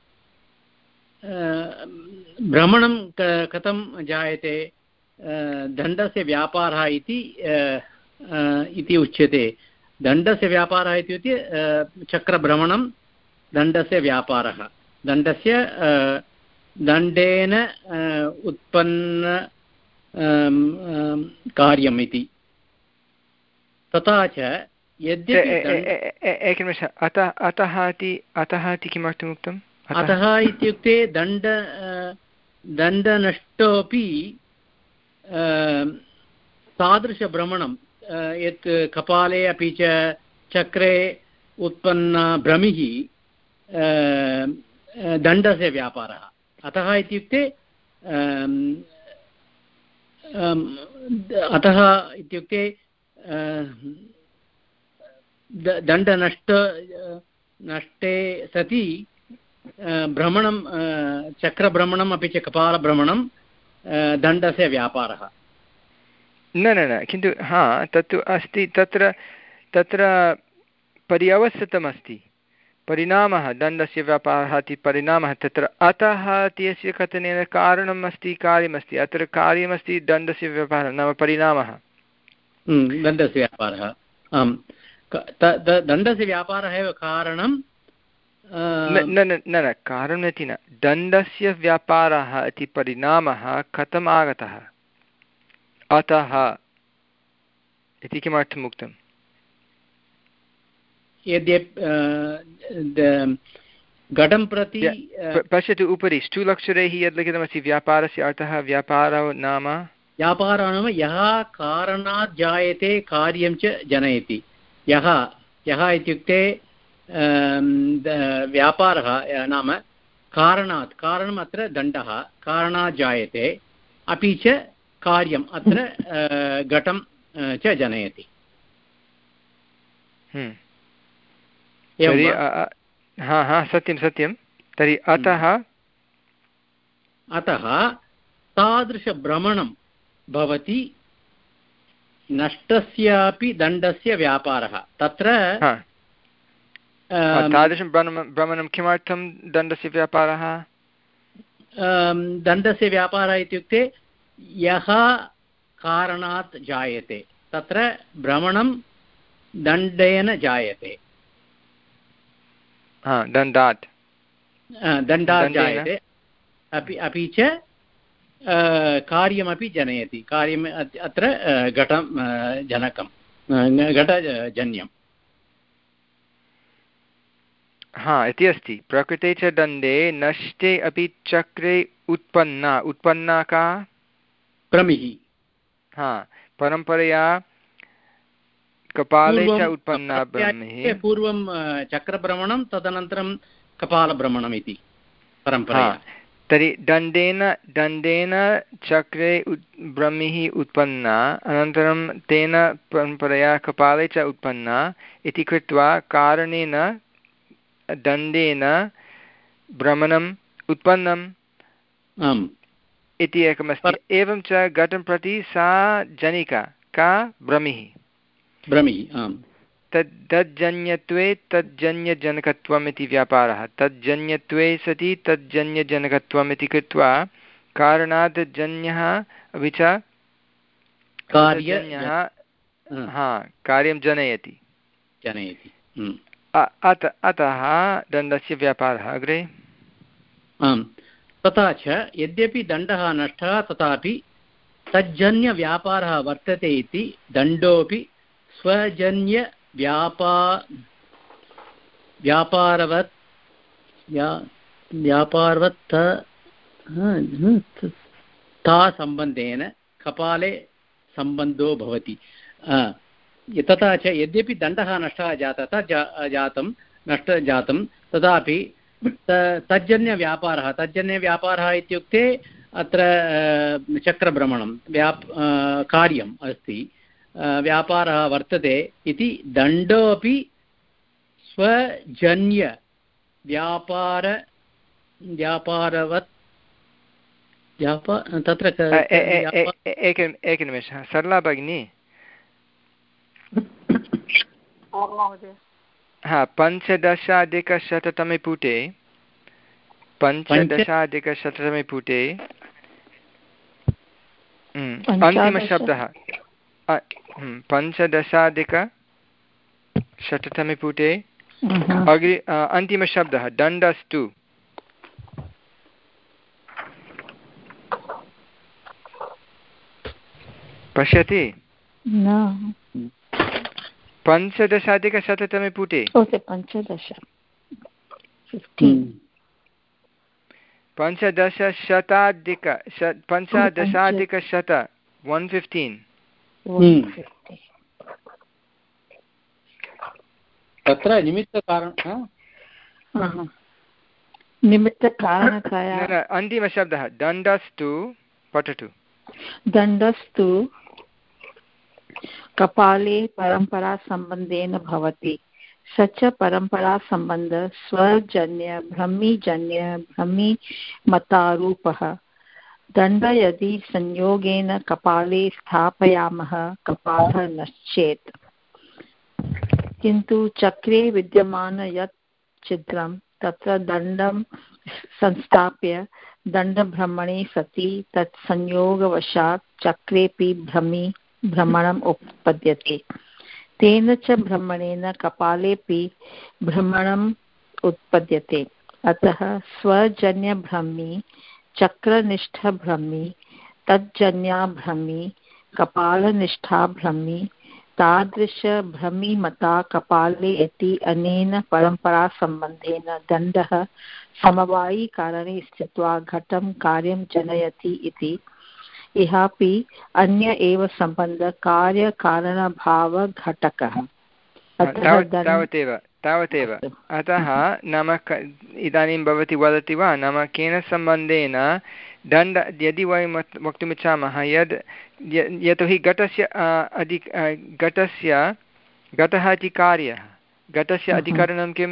Speaker 7: भ्रमणं कथं जायते? दण्डस्य व्यापारः इति इति उच्यते। दण्डस्य व्यापारः इत्युक्ते चक्रभ्रमणं दण्डस्य व्यापारः, दण्डस्य दण्डेन उत्पन्न कार्यम् इति। तथा च यद्यपि
Speaker 1: एकनिमिषम्, अतः अतः इति अतः इति किमर्थम् उक्तम्?
Speaker 7: अतः इत्युक्ते दण्ड दण्डनष्टोपि तादृशभ्रमणं यत् कपाले अपि च चक्रे उत्पन्न भ्रमिः दण्डस्य व्यापारः। अतः इत्युक्ते अतः इत्युक्ते दण्डनष्ट नष्टे सति भ्रमणं चक्रभ्रमणम् अपि च कपालभ्रमणं दण्डस्य व्यापारः।
Speaker 1: न न न किन्तु हा तत्तु अस्ति, तत्र तत्र पर्यवसितमस्ति परिणामः दण्डस्य व्यापारः इति परिणामः। तत्र अतः इत्यस्य कथनेन कारणम् अस्ति, कार्यमस्ति। अत्र कार्यमस्ति दण्डस्य व्यापारः नाम परिणामः
Speaker 7: दण्डस्य व्यापारः। आम्, दण्डस्य व्यापारः एव कारणं।
Speaker 1: न न न न कारणम् इति न, दण्डस्य व्यापारः इति परिणामः कथम् आगतः? अतः इति किमर्थम् उक्तम्?
Speaker 7: यद्यपि घटं प्रति
Speaker 1: पश्यतु उपरि स्थूलक्षरैः यद् लिखितमस्ति व्यापारस्य अर्थः व्यापारो नाम
Speaker 7: व्यापारो नाम यः कारणात् जायते कार्यं च जनयति। यः यः इत्युक्ते व्यापारः नाम कारणात्, कारणम् अत्र दण्डः, कारणात् जायते अपि च कार्यम् अत्र घटं च जनयति।
Speaker 1: तर्हि हा हा सत्यं सत्यं तर्हि अतः
Speaker 7: अतः तादृशभ्रमणं भवति नष्टस्यापि दण्डस्य व्यापारः। तत्र
Speaker 1: तादृशं भ्रमणं किमर्थं दण्डस्य व्यापारः?
Speaker 7: दण्डस्य व्यापारः इत्युक्ते यः कारणात् जायते, तत्र भ्रमणं दण्डेन जायते।
Speaker 1: हा दण्डात्
Speaker 7: दण्डात् जायते अपि अपि च कार्यमपि जनयति। कार्यम् अत्र घटं जनकम् घटजन्यं।
Speaker 1: हा इति अस्ति। प्रकृते च दण्डे नष्टे अपि चक्रे उत्पन्ना उत्पन्ना का
Speaker 7: प्रमिः।
Speaker 1: हा परम्परया कपाले च उत्पन्ना ब्रह्मिः।
Speaker 7: पूर्वं चक्रभ्रमणं तदनन्तरं कपालभ्रमणम् इति परम्परया।
Speaker 1: तर्हि दण्डेन दण्डेन चक्रे उत् ब्रह्मिः उत्पन्ना अनन्तरं तेन परम्परया कपाले च उत्पन्ना इति कृत्वा कारणेन दण्डेन भ्रमणम् उत्पन्नम् इति एकमस्ति। एवं च घटं प्रति सा जनिका का भ्रमिः
Speaker 7: भ्रमिः
Speaker 1: तद् तज्जन्यत्वे तज्जन्यजनकत्वम् इति व्यापारः। तज्जन्यत्वे सति तज्जन्यजनकत्वम् इति कृत्वा कारणात् जन्यः अपि च जन्यः हा कार्यं जनयति
Speaker 7: जनयति
Speaker 1: अत अतः दण्डस्य व्यापारः अग्रे।
Speaker 7: आम् तथा च यद्यपि दण्डः नष्टः तथापि तज्जन्यव्यापारः वर्तते इति दण्डोऽपि स्वजन्य व्यापा व्यापारवत् व्यापारवत् ता सम्बन्धेन कपाले सम्बन्धो भवति। तथा च यद्यपि दण्डः नष्टः जातः जातं नष्टः जातं तथापि तज्जन्यव्यापारः तज्जन्यव्यापारः इत्युक्ते अत्र चक्रभ्रमणं व्याप कार्यम् अस्ति व्यापारः वर्तते इति दण्डोऽपि स्वजन्य व्यापार व्यापारवत् व्यापा तत्र
Speaker 1: एकनिमेषः सरला भगिनी। हा पञ्चदशाधिकशततमे पुटे पञ्चदशाधिकशततमे पुटे अन्तिमशब्दः पञ्चदशाधिकशततमे पुटे अग्रे अन्तिमशब्दः दण्डस्तु पश्यति पञ्चदशाधिकशततमे पुटे
Speaker 2: पञ्चदश
Speaker 1: पञ्चदशशताधिक पञ्चदशाधिकशत वन् फिफ्टीन्
Speaker 7: तत्र निमित्तकारणं
Speaker 2: निमित्तकारणतया
Speaker 1: अन्तिमशब्दः दण्डस्तु पठतु।
Speaker 2: दण्डस्तु कपाले परम्परासम्बन्धेन भवति स च परम्परासम्बन्धः स्वजन्य भ्रमिजन्य भ्रमिमतारूपः। दण्ड यदि संयोगेन कपाले स्थापयामः कपालः नश्चेत् किन्तु चक्रे विद्यमान यत् छिद्रं तत्र दण्डं संस्थाप्य दण्डभ्रमणे सति तत् संयोगवशात् चक्रेऽपि भ्रमि भ्रमणम् उत्पद्यते। तेन च भ्रमणेन कपालेऽपि भ्रमणम् उत्पद्यते। अतः स्वजन्यभ्रमी चक्रनिष्ठभ्रमी तज्जन्याभ्रमी कपालनिष्ठाभ्रमी तादृशभ्रमिमता कपाले इति अनेन परम्परासम्बन्धेन दण्डः समवायिकारणे स्थित्वा घटं कार्यं जनयति इति। इहापि अन्य एव सम्बन्ध कार्यकारणभावघटकः।
Speaker 1: तावदेव तावदेव अतः नाम इदानीं भवती वदति वा नाम केन सम्बन्धेन दण्ड यदि वयं वक्तुमिच्छामः यद् यतोहि घटस्य अधि घटस्य घटः इति कार्यः घटस्य अधिकरणं किं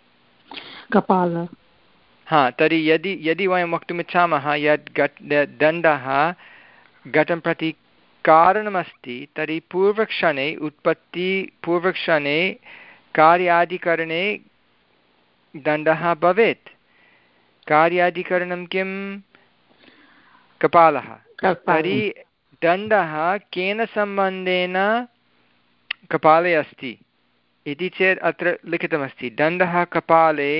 Speaker 2: कपाल।
Speaker 1: हा तर्हि यदि यदि वयं वक्तुमिच्छामः यद् घट् दण्डः घटं प्रति कारणमस्ति तर्हि पूर्वक्षणे उत्पत्ति पूर्वक्षणे कार्याधिकरणे दण्डः भवेत्। कार्याधिकरणं किं कपालः। तर्हि दण्डः केन सम्बन्धेन कपाले अस्ति इति चेत् अत्र लिखितमस्ति दण्डः कपाले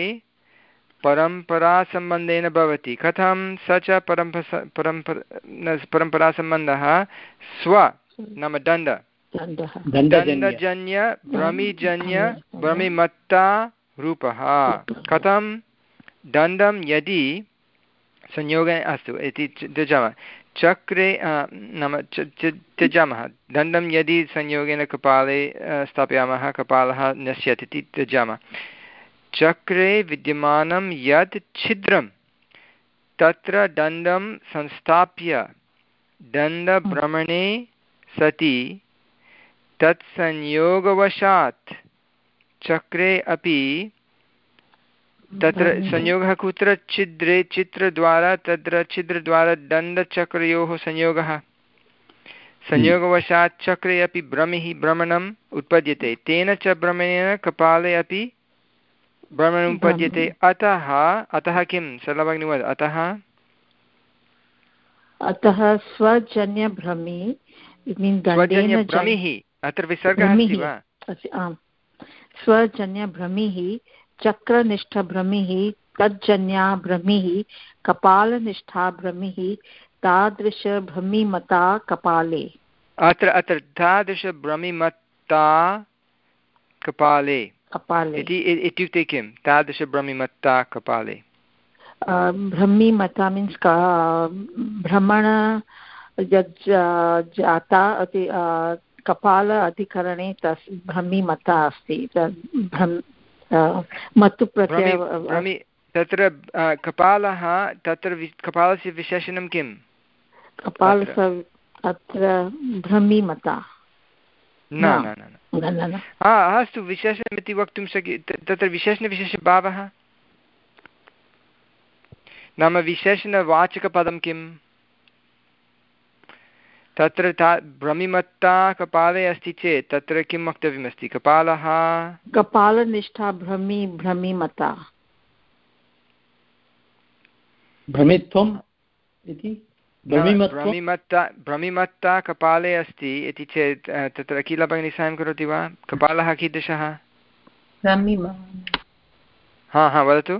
Speaker 1: परम्परासम्बन्धेन भवति। कथं स च परम्पर परम्पर परम्परासम्बन्धः स्व नाम दण्ड दण्डजन्य भ्रमिजन्य भ्रमिमत्ता रूपः। कथं दण्डं यदि संयोगे अस्तु इति त्यजामः चक्रे नाम त्यजामः दण्डं यदि संयोगेन कपाले स्थापयामः कपालः नश्यति इति त्यजामः। चक्रे विद्यमानं यत् छिद्रं तत्र दण्डं संस्थाप्य दण्डभ्रमणे सति तत्संयोगवशात् चक्रे अपि तत्र संयोगः कुत्र छिद्रे चित्रद्वारा तत्र छिद्रद्वारा दण्डचक्रयोः संयोगः संयोगवशात् चक्रे अपि भ्रमिः भ्रमणम् उत्पद्यते तेन च भ्रमणेन कपाले अपि भ्रमणम् उत्पद्यते। अतः अतः किं सरलभगिनी वद अतः
Speaker 2: अतः स्वजन्यभ्रमी
Speaker 1: स्वजन्यभ्रमिः अत्र विसर्गः अस्ति वा?
Speaker 2: आम् स्वजन्यभ्रमिः चक्रनिष्ठभ्रमिः तज्जन्याभ्रमिः कपालनिष्ठाभ्रमिः तादृशभ्रमिमता कपाले।
Speaker 1: अत्र अत्र तादृशभ्रमिमत्ता कपाले
Speaker 2: कपाले
Speaker 1: इत्युक्ते किं तादृशभ्रमिमत्ता कपाले?
Speaker 2: भ्रमिमता मीन्स् भ्रमण जाता अति कपाल अधिकरणे तस् भ्रमिमता अस्ति मतु प्रत्यय
Speaker 1: तत्र कपालः तत्र कपालस्य विशेषणं किं?
Speaker 2: कपालस्य अत्र भ्रमिमता
Speaker 1: न न न अस्तु विशेषणमिति वक्तुं शक्यते। तत्र विशेषणविशेषभावः नाम विशेषणवाचकपदं किं? तत्र ता भ्रमिमत्ता कपाले अस्ति चेत् तत्र किं वक्तव्यमस्ति? कपालः
Speaker 2: कपालनिष्ठा भ्रमि भ्रमिमता
Speaker 7: भ्रमित्वम् इति
Speaker 1: भ्रमिमत्ता भ्रमिमत्ता कपाले अस्ति इति चेत् तत्र अखिलभगिनी साहाय्यं करोति वा? कपालः कीदृशः? हा हा वदतु।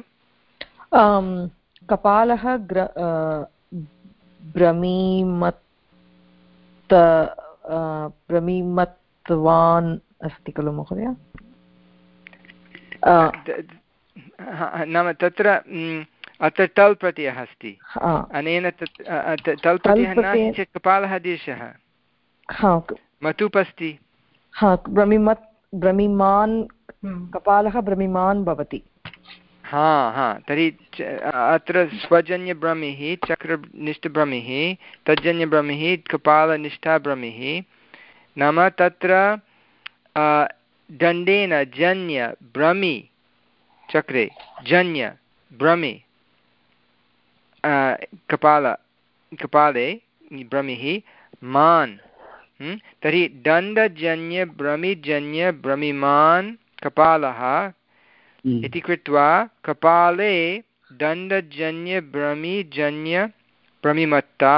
Speaker 3: कपालः भ्रमिमत् भ्रमिमत्वान् अस्ति खलु महोदय?
Speaker 1: नाम तत्र अत्र टल् प्रत्ययः अस्ति अनेन टल् प्रत्ययः नास्ति चेत् कपालः दीर्घः मतुप् अस्ति
Speaker 3: भ्रमिमत् भ्रमिमान् कपालः भ्रमिमान् भवति।
Speaker 1: हा हा तर्हि अत्र स्वजन्यभ्रमिः चक्रनिष्ठभ्रमिः तज्जन्यभ्रमिः कपालनिष्ठाभ्रमिः नाम तत्र दण्डेन जन्य भ्रमि चक्रे जन्य भ्रमि कपाल कपाले भ्रमिः मान् तर्हि दण्डजन्य भ्रमिजन्य भ्रमिमान् कपालः इति कृत्वा कपाले दण्डजन्य भ्रमिजन्य भ्रमिमत्ता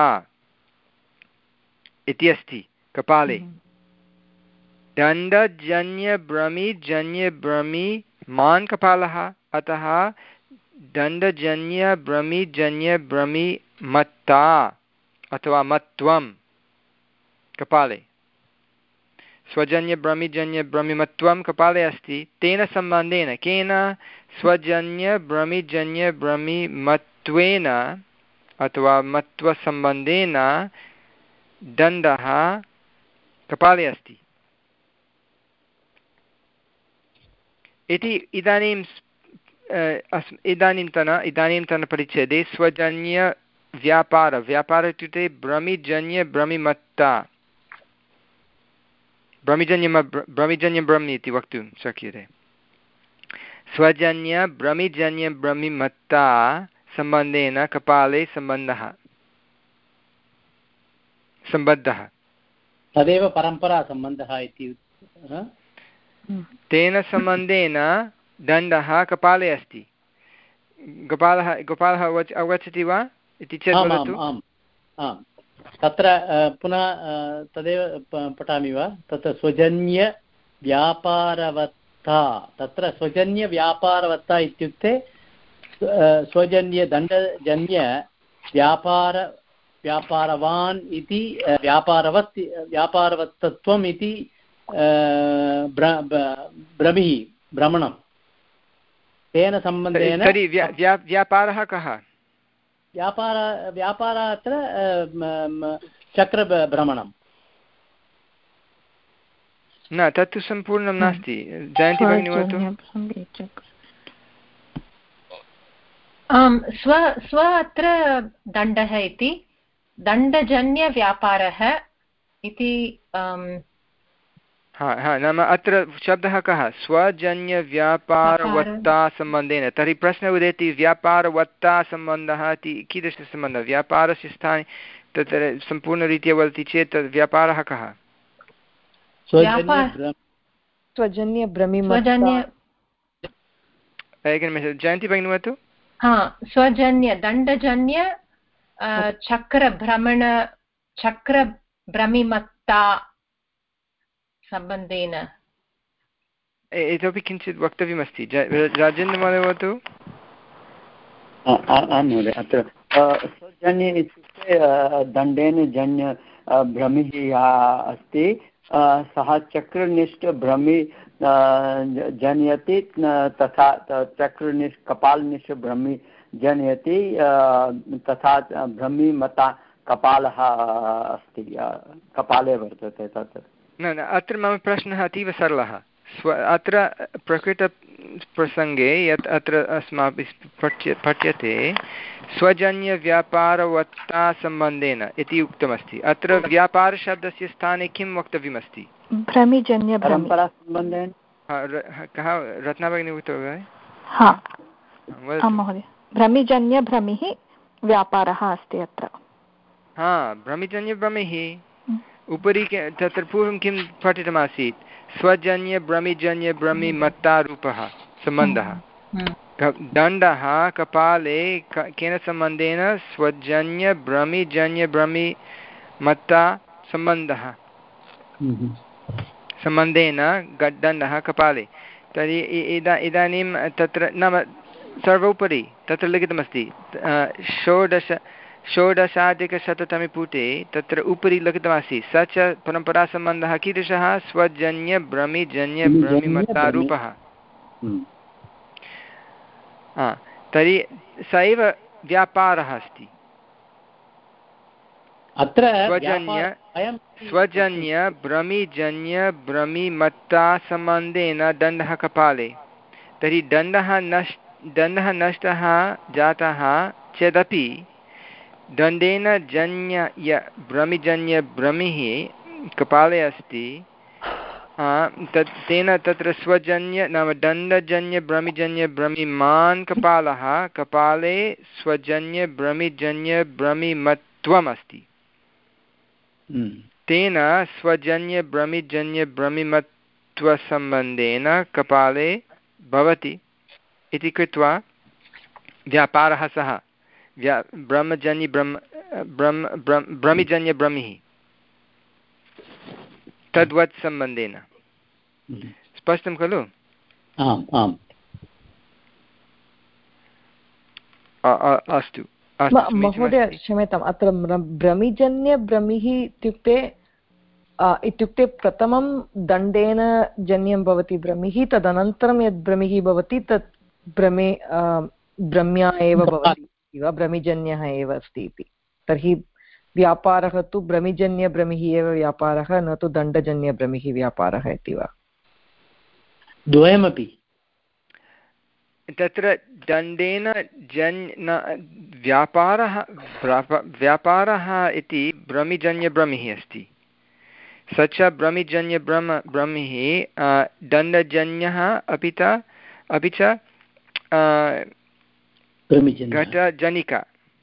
Speaker 1: इति अस्ति। कपाले दण्डजन्य भ्रमिजन्य भ्रमिमान् कपालः अतः दण्डजन्य भ्रमिजन्य भ्रमिमत्ता अथवा मत्वं कपाले स्वजन्य भ्रमिजन्य भ्रमिमत्वं कपाले अस्ति। तेन सम्बन्धेन केन? स्वजन्य भ्रमिजन्य भ्रमिमत्वेन अथवा मत्वसम्बन्धेन दण्डः कपाले अस्ति इति इदानीं इदानीन्तन इदानीन्तनपरिच्छेदे स्वजन्यव्यापार व्यापार इत्युक्ते भ्रमिजन्य भ्रमिमत्ता भ्रमिजन्य भ्रमिजन्यं ब्रह्मि इति वक्तुं शक्यते। स्वजन्य भ्रमिजन्य भ्रमिमत्ता सम्बन्धेन कपाले सम्बन्धः सम्बद्धः
Speaker 7: तदेव परम्परा सम्बन्धः इति
Speaker 1: तेन सम्बन्धेन दण्डः कपाले अस्ति। गोपालः गोपालः अवगच्छति वा इति चेत् वदतु।
Speaker 7: तत्र पुनः तदेव पठामि वा? तत्र स्वजन्यव्यापारवत्ता तत्र स्वजन्यव्यापारवत्ता इत्युक्ते स्वजन्यदण्डजन्यव्यापार व्यापारवान् इति व्यापारवत् व्यापारवत्तत्वम् इति भ्रमिः भ्रमणं तेन सम्बन्धेन
Speaker 1: तर्हि व्यापारः कः
Speaker 7: व्यापार व्यापारः अत्र चक्रभ्रमणं
Speaker 1: न तत्तु सम्पूर्णं नास्ति जयन्ती भगिनी वदतु
Speaker 8: स्व स्व अत्र दण्डः इति दण्डजन्यव्यापारः इति
Speaker 1: हा हा नाम अत्र शब्दः कः स्वजन्यव्यापारवत्ता सम्बन्धेन तर्हि प्रश्नः उदेति व्यापारवत्ता सम्बन्धः इति कीदृशः सम्बन्धः व्यापारस्य स्थाने तत्र सम्पूर्णरीत्या वदति चेत् तद् व्यापारः कः एकनिमिषं जयन्ती भगिनी वदतु
Speaker 8: हा स्वजन्य दण्डजन्य चक्रभ्रमण चक्रभ्रमिमत्ता सम्बन्धेन
Speaker 1: इतोपि किञ्चित् वक्तव्यमस्ति राजेन्द्रमहोदय वदतु
Speaker 4: आं महोदय अत्र स्वजन्य इत्युक्ते दण्डेन जन्य भ्रमिः यः अस्ति सः चक्रनिष्ठभ्रमि जनयति तथा चक्रनिष्ठ कपालनिष्ठभ्रमि जनयति तथा भ्रमिमता कपालः अस्ति कपाले वर्तते तत्
Speaker 1: न न अत्र मम प्रश्नः अतीव सरलः स्व अत्र प्रकृतप्रसङ्गे यत् अत्र अस्माभिः पठ्य पठ्यते स्वजन्यव्यापारवत्ता सम्बन्धेन इति उक्तमस्ति अत्र व्यापारशब्दस्य स्थाने किं वक्तव्यमस्ति
Speaker 4: परम्परासम्बन्धेन
Speaker 1: कः रत्ना भगिनी उक्तवती
Speaker 6: महोदय भ्रमिजन्यभ्रमिः व्यापारः अस्ति अत्र
Speaker 1: हा भ्रमिजन्यभ्रमिः उपरि तत्र पूर्वं किं पठितमासीत् स्वजन्यभ्रमिजन्यभ्रमिमत्तारूपः सम्बन्धः दण्डः कपाले केन सम्बन्धेन स्वजन्यभ्रमिजन्यभ्रमिमत्ता सम्बन्धः सम्बन्धेन दण्डः कपाले तर्हि इदा इदानीं तत्र नाम सर्वोपरि तत्र लिखितमस्ति षोडश षोडशाधिकशततमे पुटे तत्र उपरि लिखितमासीत् स च परम्परासम्बन्धः कीदृशः स्वजन्यभ्रमिजन्यभ्रमिमत्तारूपः तर्हि स एव व्यापारः अस्ति
Speaker 7: अत्र
Speaker 1: स्वजन्य स्वजन्य भ्रमिजन्य भ्रमिमत्ता सम्बन्धेन दण्डः कपाले तर्हि दण्डः नष्ट दण्डः नष्टः जातः चेदपि दण्डेन जन्य य भ्रमिजन्य भ्रमिः कपाले अस्ति तत् तेन तत्र स्वजन्य नाम दण्डजन्य भ्रमिजन्य भ्रमिमान् कपालः कपाले स्वजन्य भ्रमिजन्य भ्रमिमत्वम् अस्ति तेन स्वजन्य भ्रमिजन्य भ्रमिमत्वसम्बन्धेन कपाले भवति इति कृत्वा व्यापारः सः व्या ब्रह्मजन्य ब्रह्म ब्रह्म ब्रह्म भ्रमिजन्य भ्रमिः तद्वत् सम्बन्धेन स्पष्टं खलु
Speaker 7: आम् आम्
Speaker 1: अस्तु
Speaker 3: महोदय क्षम्यताम् अत्र भ्रमिजन्यभ्रमिः इत्युक्ते इत्युक्ते प्रथमं दण्डेन जन्यं भवति भ्रमिः तदनन्तरं यद् भ्रमिः भवति तत् भ्रमे भ्रम्या एव भवति वा भ्रमिजन्यः एव अस्ति इति तर्हि व्यापारः तु भ्रमिजन्यभ्रमिः एव व्यापारः न तु दण्डजन्यभ्रमिः व्यापारः इति वा
Speaker 7: द्वयमपि
Speaker 1: तत्र दण्डेन जन् व्यापारः व्यापारः इति भ्रमिजन्यभ्रमिः अस्ति स च भ्रमिजन्यभ्रम भ्रमिः दण्डजन्यः अपि च अपि च घटजनिका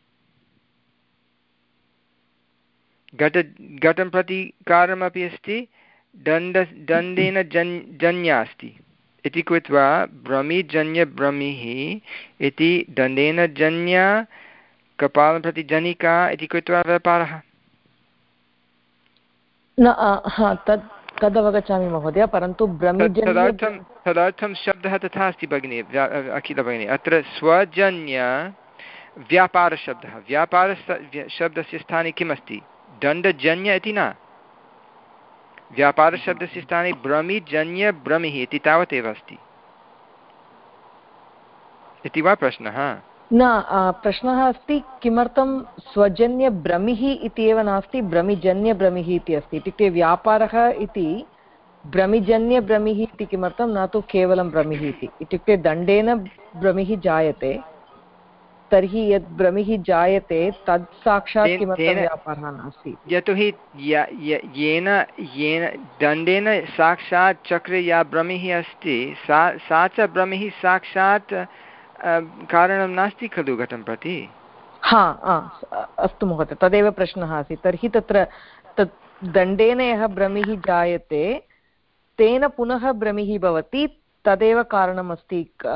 Speaker 1: घट घटं प्रति कारमपि अस्ति दण्ड दण्डेन जन् जन्या अस्ति इति कृत्वा भ्रमिजन्यभ्रमिः इति दण्डेन जन्या कपालं प्रति जनिका इति कृत्वा व्यापारः
Speaker 3: न तद् तदवगच्छामि महोदय परन्तु
Speaker 1: तदर्थं तदर्थं शब्दः तथा अस्ति भगिनि अखिल भगिनि अत्र स्वजन्य व्यापारशब्दः व्यापार शब्दस्य स्थाने किम् अस्ति दण्डजन्य इति न व्यापारशब्दस्य स्थाने भ्रमिजन्य भ्रमिः इति तावदेव अस्ति इति वा प्रश्नः
Speaker 3: न प्रश्नः अस्ति किमर्थं स्वजन्यभ्रमिः इति एव नास्ति भ्रमिजन्यभ्रमिः इति अस्ति इत्युक्ते व्यापारः इति भ्रमिजन्यभ्रमिः इति किमर्थं न तु केवलं भ्रमिः इति इत्युक्ते दण्डेन भ्रमिः जायते तर्हि यद् भ्रमिः जायते तत् साक्षात् किमर्थं व्यापारः नास्ति
Speaker 1: यतोहि येन येन दण्डेन साक्षात् चक्रे या भ्रमिः अस्ति सा सा च भ्रमिः साक्षात् कारणं नास्ति खलु घटं प्रति
Speaker 3: हा अस्तु महोदय तदेव प्रश्नः आसीत् तर्हि तत्र तत् दण्डेन यः भ्रमिः जायते तेन पुनः भ्रमिः भवति तदेव कारणम् अस्ति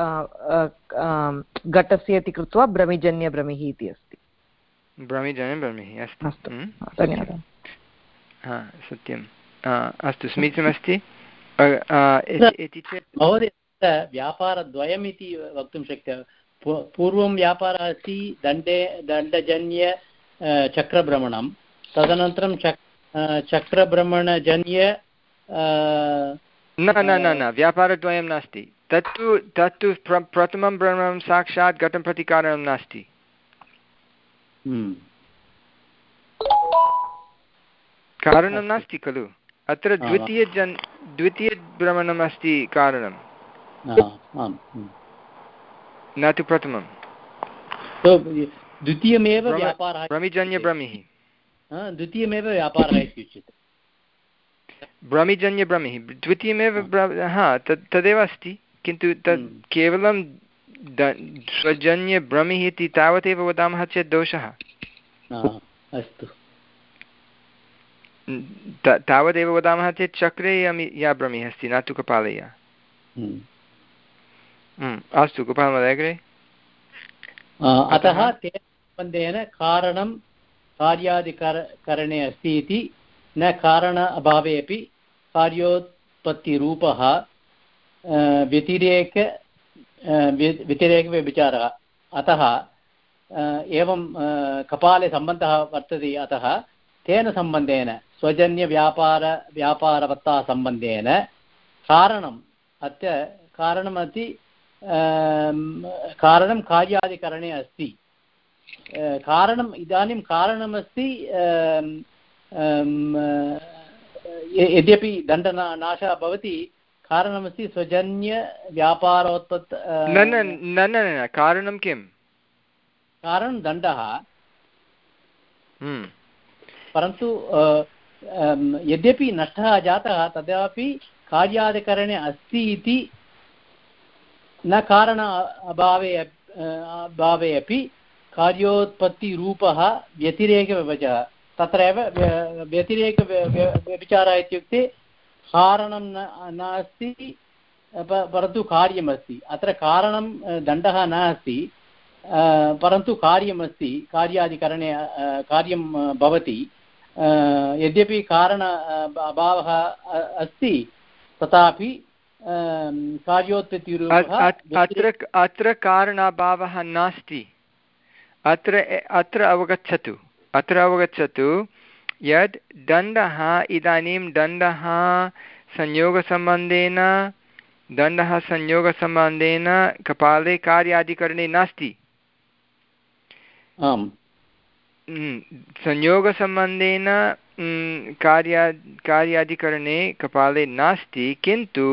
Speaker 3: घटस्य इति कृत्वा भ्रमिजन्यभ्रमिः इति अस्ति
Speaker 1: भ्रमिजन्यभ्रमिः अस्तु
Speaker 3: अस्तु धन्यवादः
Speaker 1: हा सत्यम् अस्तु समीचीनमस्ति इति चेत्
Speaker 7: महोदय व्यापारद्वयम् इति वक्तुं शक्यते पूर्वं व्यापारः अस्ति दण्डे दण्डजन्य चक्रभ्रमणं तदनन्तरं चक् चक्रभ्रमणजन्य
Speaker 1: न न न न व्यापारद्वयं नास्ति तत्तु तत्तु प्र प्रथमं भ्रमणं साक्षात् घटं प्रति कारणं नास्ति कारणं नास्ति खलु अत्र द्वितीयजन् द्वितीयभ्रमणम् अस्ति कारणं न तु प्रथमं
Speaker 7: द्वितीयमेव व्यापारः
Speaker 1: भ्रमिजन्यभ्रमिः
Speaker 7: द्वितीयमेव व्यापारः इत्युच्यते
Speaker 1: भ्रमिजन्यभ्रमिः द्वितीयमेव हा तद् तदेव अस्ति किन्तु तत् केवलं स्वजन्यभ्रमिः इति तावदेव वदामः चेत् दोषः
Speaker 7: अस्तु
Speaker 1: तावदेव वदामः चेत् चक्रे या भ्रमिः अस्ति न तु कपाले या अस्तु गोपालमहोदय अग्रे
Speaker 7: अतः तेन सम्बन्धेन कारणं कार्यादिकरणे अस्ति इति न कारण अभावे अपि कार्योत्पत्तिरूपः व्यतिरेक व्यतिरेकव्यभिचारः अतः एवं कपाले सम्बन्धः वर्तते अतः तेन सम्बन्धेन स्वजन्यव्यापार व्यापारवत्ता सम्बन्धेन कारणम् अत्र कारणमति कारणं कार्यादिकरणे अस्ति कारणम् इदानीं कारणमस्ति यद्यपि दण्डनाशः भवति कारणमस्ति स्वजन्यव्यापारोत्पत्
Speaker 1: न न न न कारणं किं
Speaker 7: कारणं दण्डः परन्तु यद्यपि नष्टः जातः तदापि कार्यादिकरणे अस्ति इति न कारण अभावे अभावे अपि कार्योत्पत्तिरूपः व्यतिरेकव्यभिचारः तत्रैव व्यतिरेकव्यभिचारः इत्युक्ते कारणं नास्ति परन्तु कार्यमस्ति अत्र कारणं दण्डः नास्ति परन्तु कार्यमस्ति कार्यादिकरणे कार्यं भवति यद्यपि कारण अभावः अस्ति तथापि कार्योत्पत्तिरूपः
Speaker 1: अत्र अत्र कारणाभावः नास्ति अत्र अत्र अवगच्छतु अत्र अवगच्छतु यत् दण्डः इदानीं दण्डः संयोगसम्बन्धेन दण्डः संयोगसम्बन्धेन कपाले कार्यादिकरणे नास्ति
Speaker 7: आम्
Speaker 1: संयोगसम्बन्धेन कार्या कार्यादिकरणे कपाले नास्ति किन्तु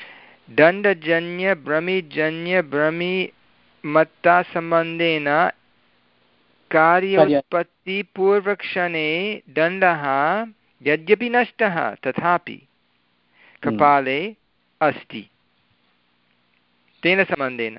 Speaker 1: दण्डजन्यभ्रमिजन्यभ्रमिमत्तासम्बन्धेन कार्योत्पत्तिपूर्वक्षणे दण्डः यद्यपि नष्टः तथापि कपाले अस्ति तेन सम्बन्धेन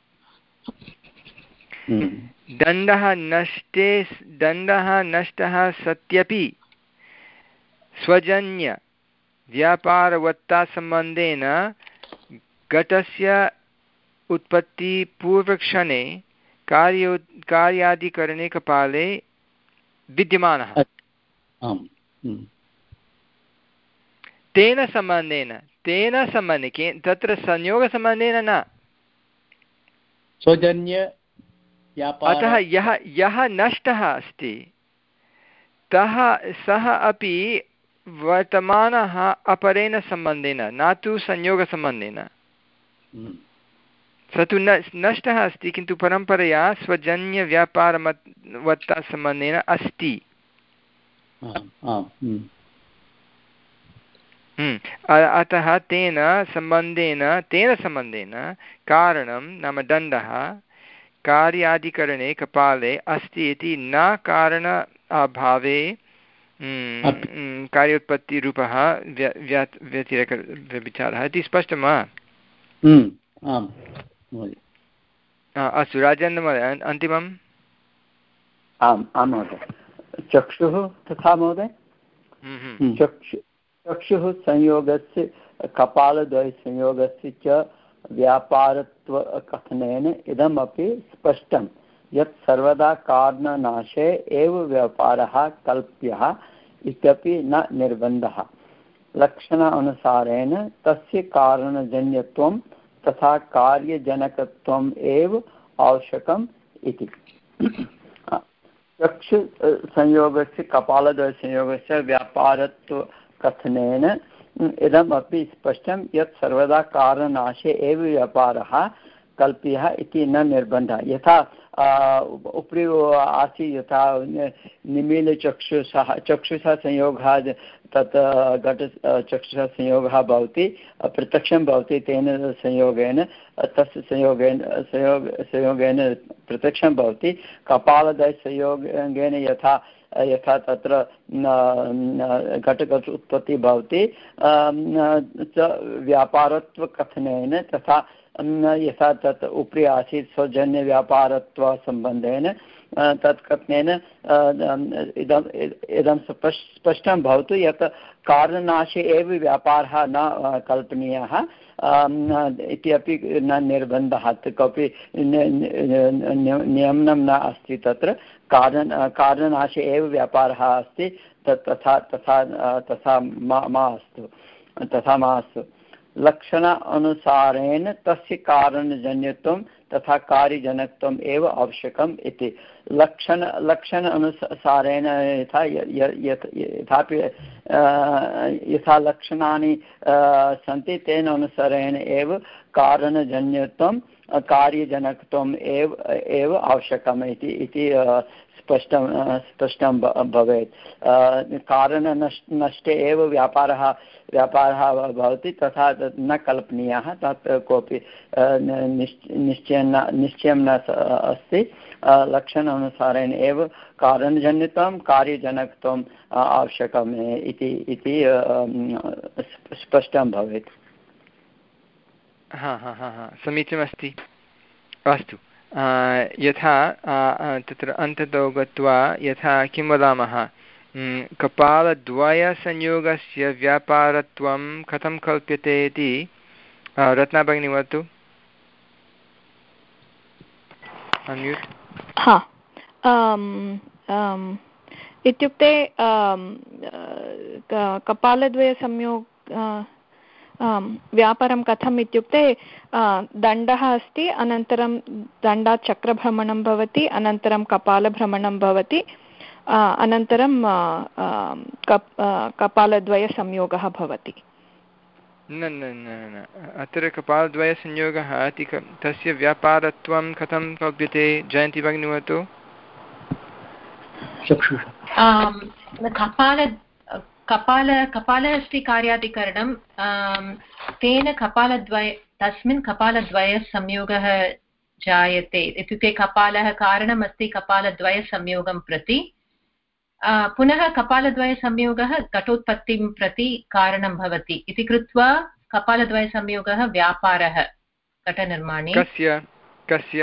Speaker 1: दण्डः नष्टे दण्डः नष्टः सत्यपि स्वजन्य व्यापारवत्तासम्बन्धेन घटस्य उत्पत्तिपूर्वक्षणे कार्यो कार्यादिकरणे कपाले विद्यमानः तेन सम्बन्धेन तेन सम्बन्धे के तत्र संयोगसम्बन्धेन न
Speaker 7: स्वजन्य
Speaker 1: अतः यः यः नष्टः अस्ति तः सः अपि वर्तमानः अपरेण सम्बन्धेन न तु संयोगसम्बन्धेन। स तु न नष्टः अस्ति किन्तु परम्परया स्वजन्यव्यापारवत्तासम्बन्धेन अस्ति। अतः तेन सम्बन्धेन तेन सम्बन्धेन कारणं नाम दण्डः कार्यादिकरणे कपाले अस्ति इति न कारण अभावे कार्योत्पत्तिरूपः व्यतिरेकविचारः इति स्पष्टं वा? अस्तु राजेन्द्र महोदय अन्तिमम्।
Speaker 4: आम् आं महोदय। चक्षुः तथा महोदय चक्षु चक्षुः संयोगस्य कपालद्वयसंयोगस्य च व्यापारत्वकथनेन इदमपि स्पष्टं यत् सर्वदा कारणनाशे एव व्यापारः कल्प्यः इत्यपि न निर्बन्धः। लक्षणानुसारेण तस्य कारणजन्यत्वं तथा कार्यजनकत्वम् एव आवश्यकम् इति। चक्षु संयोगस्य कपालद्वयसंयोगस्य व्यापारत्वकथनेन इदमपि स्पष्टं यत् सर्वदा कारणनाशे एव व्यापारः कल्प्यः इति न निर्बन्धः। यथा उपरि आसीत् यथा निमीलचक्षुषः चक्षुषः संयोगः तत् घट चक्षुषः संयोगः भवति प्रत्यक्षं भवति तेन संयोगेन तस्य संयोगेन संयोग संयोगेन प्रत्यक्षं भवति। कपालद्वयसंयोगेन यथा यथा तत्र घटघट उत्पत्तिः भवति व्यापारत्वकथनेन तथा यथा तत् उपरि आसीत् स्वजन्यव्यापारत्वसम्बन्धेन तत् कथनेन इदम् इदं स्पष्टं भवतु यत् कारणनाशे एव व्यापारः न कल्पनीयः इति अपि न निर्बन्धः। कोऽपि नियमनं न अस्ति तत्र कारण कारणनाशे एव व्यापारः अस्ति तत् तथा तथा तथा मा मास्तु तथा मास्तु। लक्षणानुसारेण तस्य कारणजन्यत्वं तथा कार्यजनकत्वम् एव आवश्यकम् इति। लक्षण लक्षण अनुसारेण यथा यथापि यथा लक्षणानि सन्ति तेन अनुसारेण एव कारणजन्यत्वं कार्यजनकत्वम् एव एव आवश्यकम् इति इति स्पष्टं स्पष्टं भवेत्। कारणनष् नष्टे एव व्यापारः व्यापारः भवति तथा न कल्पनीयः तत् कोऽपि निश्चयं न निश्चयं न अस्ति। लक्षणानुसारेण एव कारणजन्यत्वं कार्यजनकत्वम् आवश्यकम् इति इति स्पष्टं भवेत्।
Speaker 1: हा हा हा हा समीचीनमस्ति। अस्तु यथा तत्र अन्ततो गत्वा यथा किं वदामः कपालद्वयसंयोगस्य व्यापारत्वं कथं कल्प्यते इति रत्ना भगिनी वदतु।
Speaker 6: हा इत्युक्ते कपालद्वयसंयोग व्यापारं कथम् इत्युक्ते दण्डः अस्ति अनन्तरं दण्डात् चक्रभ्रमणं भवति अनन्तरं कपालभ्रमणं भवति अनन्तरं कप् कपालद्वयसंयोगः भवति।
Speaker 1: न न न न अत्र कपालद्वयसंयोगः इति तस्य व्यापारत्वं कथं कल्प्यते जयन्ती भगिनी वदतु।
Speaker 8: कपाल कपाल कपालः अस्ति कार्यादिकरणं तेन कपालद्वय तस्मिन् कपालद्वयसंयोगः जायते इत्युक्ते कपालः कारणमस्ति कपालद्वयसंयोगं प्रति पुनः कपालद्वयसंयोगः घटोत्पत्तिं प्रति कारणं भवति इति कृत्वा कपालद्वयसंयोगः व्यापारः घटनिर्माणे।
Speaker 1: कस्य कस्य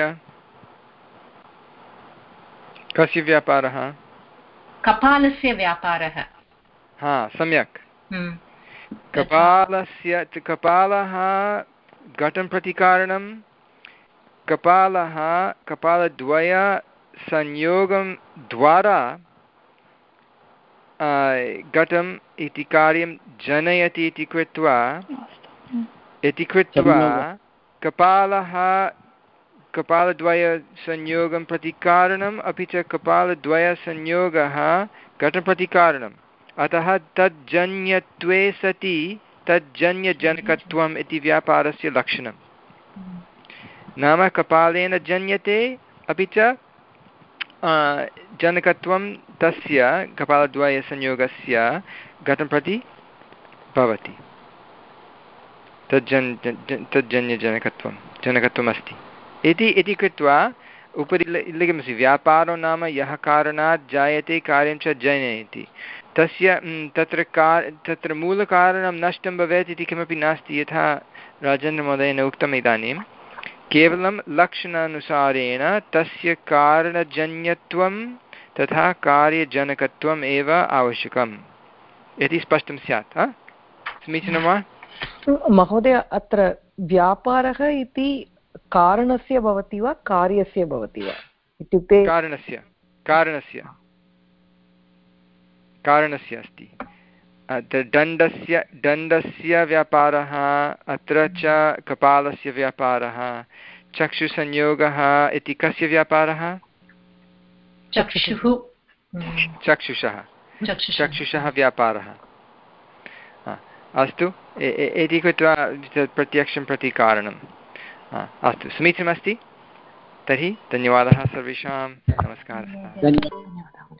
Speaker 1: कस्य व्यापारः?
Speaker 8: कपालस्य व्यापारः।
Speaker 1: हा सम्यक्। कपालस्य कपालः घटं प्रति कारणं कपालः कपालद्वयसंयोगं द्वारा घटम् इति कार्यं जनयति इति कृत्वा इति कृत्वा कपालः कपालद्वयसंयोगं प्रति कारणम् अपि च कपालद्वयसंयोगः घटं प्रति कारणम् अतः तज्जन्यत्वे सति तज्जन्यजनकत्वम् इति व्यापारस्य लक्षणं नाम कपालेन जन्यते अपि च जनकत्वं तस्य कपालद्वयसंयोगस्य घटं प्रति भवति तज्जन् तज्जन्यजनकत्वं जनकत्वम् अस्ति इति इति कृत्वा उपरि लिखितमस्ति व्यापारो नाम यः कारणात् जायते कार्यं च जनयति तस्य तत्र का तत्र मूलकारणं नष्टं भवेत् इति किमपि नास्ति यथा राजेन्द्रमहोदयेन उक्तम् इदानीं केवलं लक्षणानुसारेण तस्य कारणजन्यत्वं तथा कार्यजनकत्वम् एव आवश्यकम् इति स्पष्टं स्यात् समीचीनं वा
Speaker 3: महोदय अत्र व्यापारः इति कारणस्य भवति वा कार्यस्य भवति वा इत्युक्ते
Speaker 1: कारणस्य कारणस्य कारणस्य अस्ति दण्डस्य दण्डस्य व्यापारः अत्र च कपालस्य व्यापारः चक्षुसंयोगः इति कस्य व्यापारः
Speaker 8: चक्षुः
Speaker 1: चक्षुषः चक्षुषः व्यापारः अस्तु इति कृत्वा प्रत्यक्षं प्रति कारणम् अस्तु समीचीनमस्ति तर्हि धन्यवादः सर्वेषां नमस्कारः।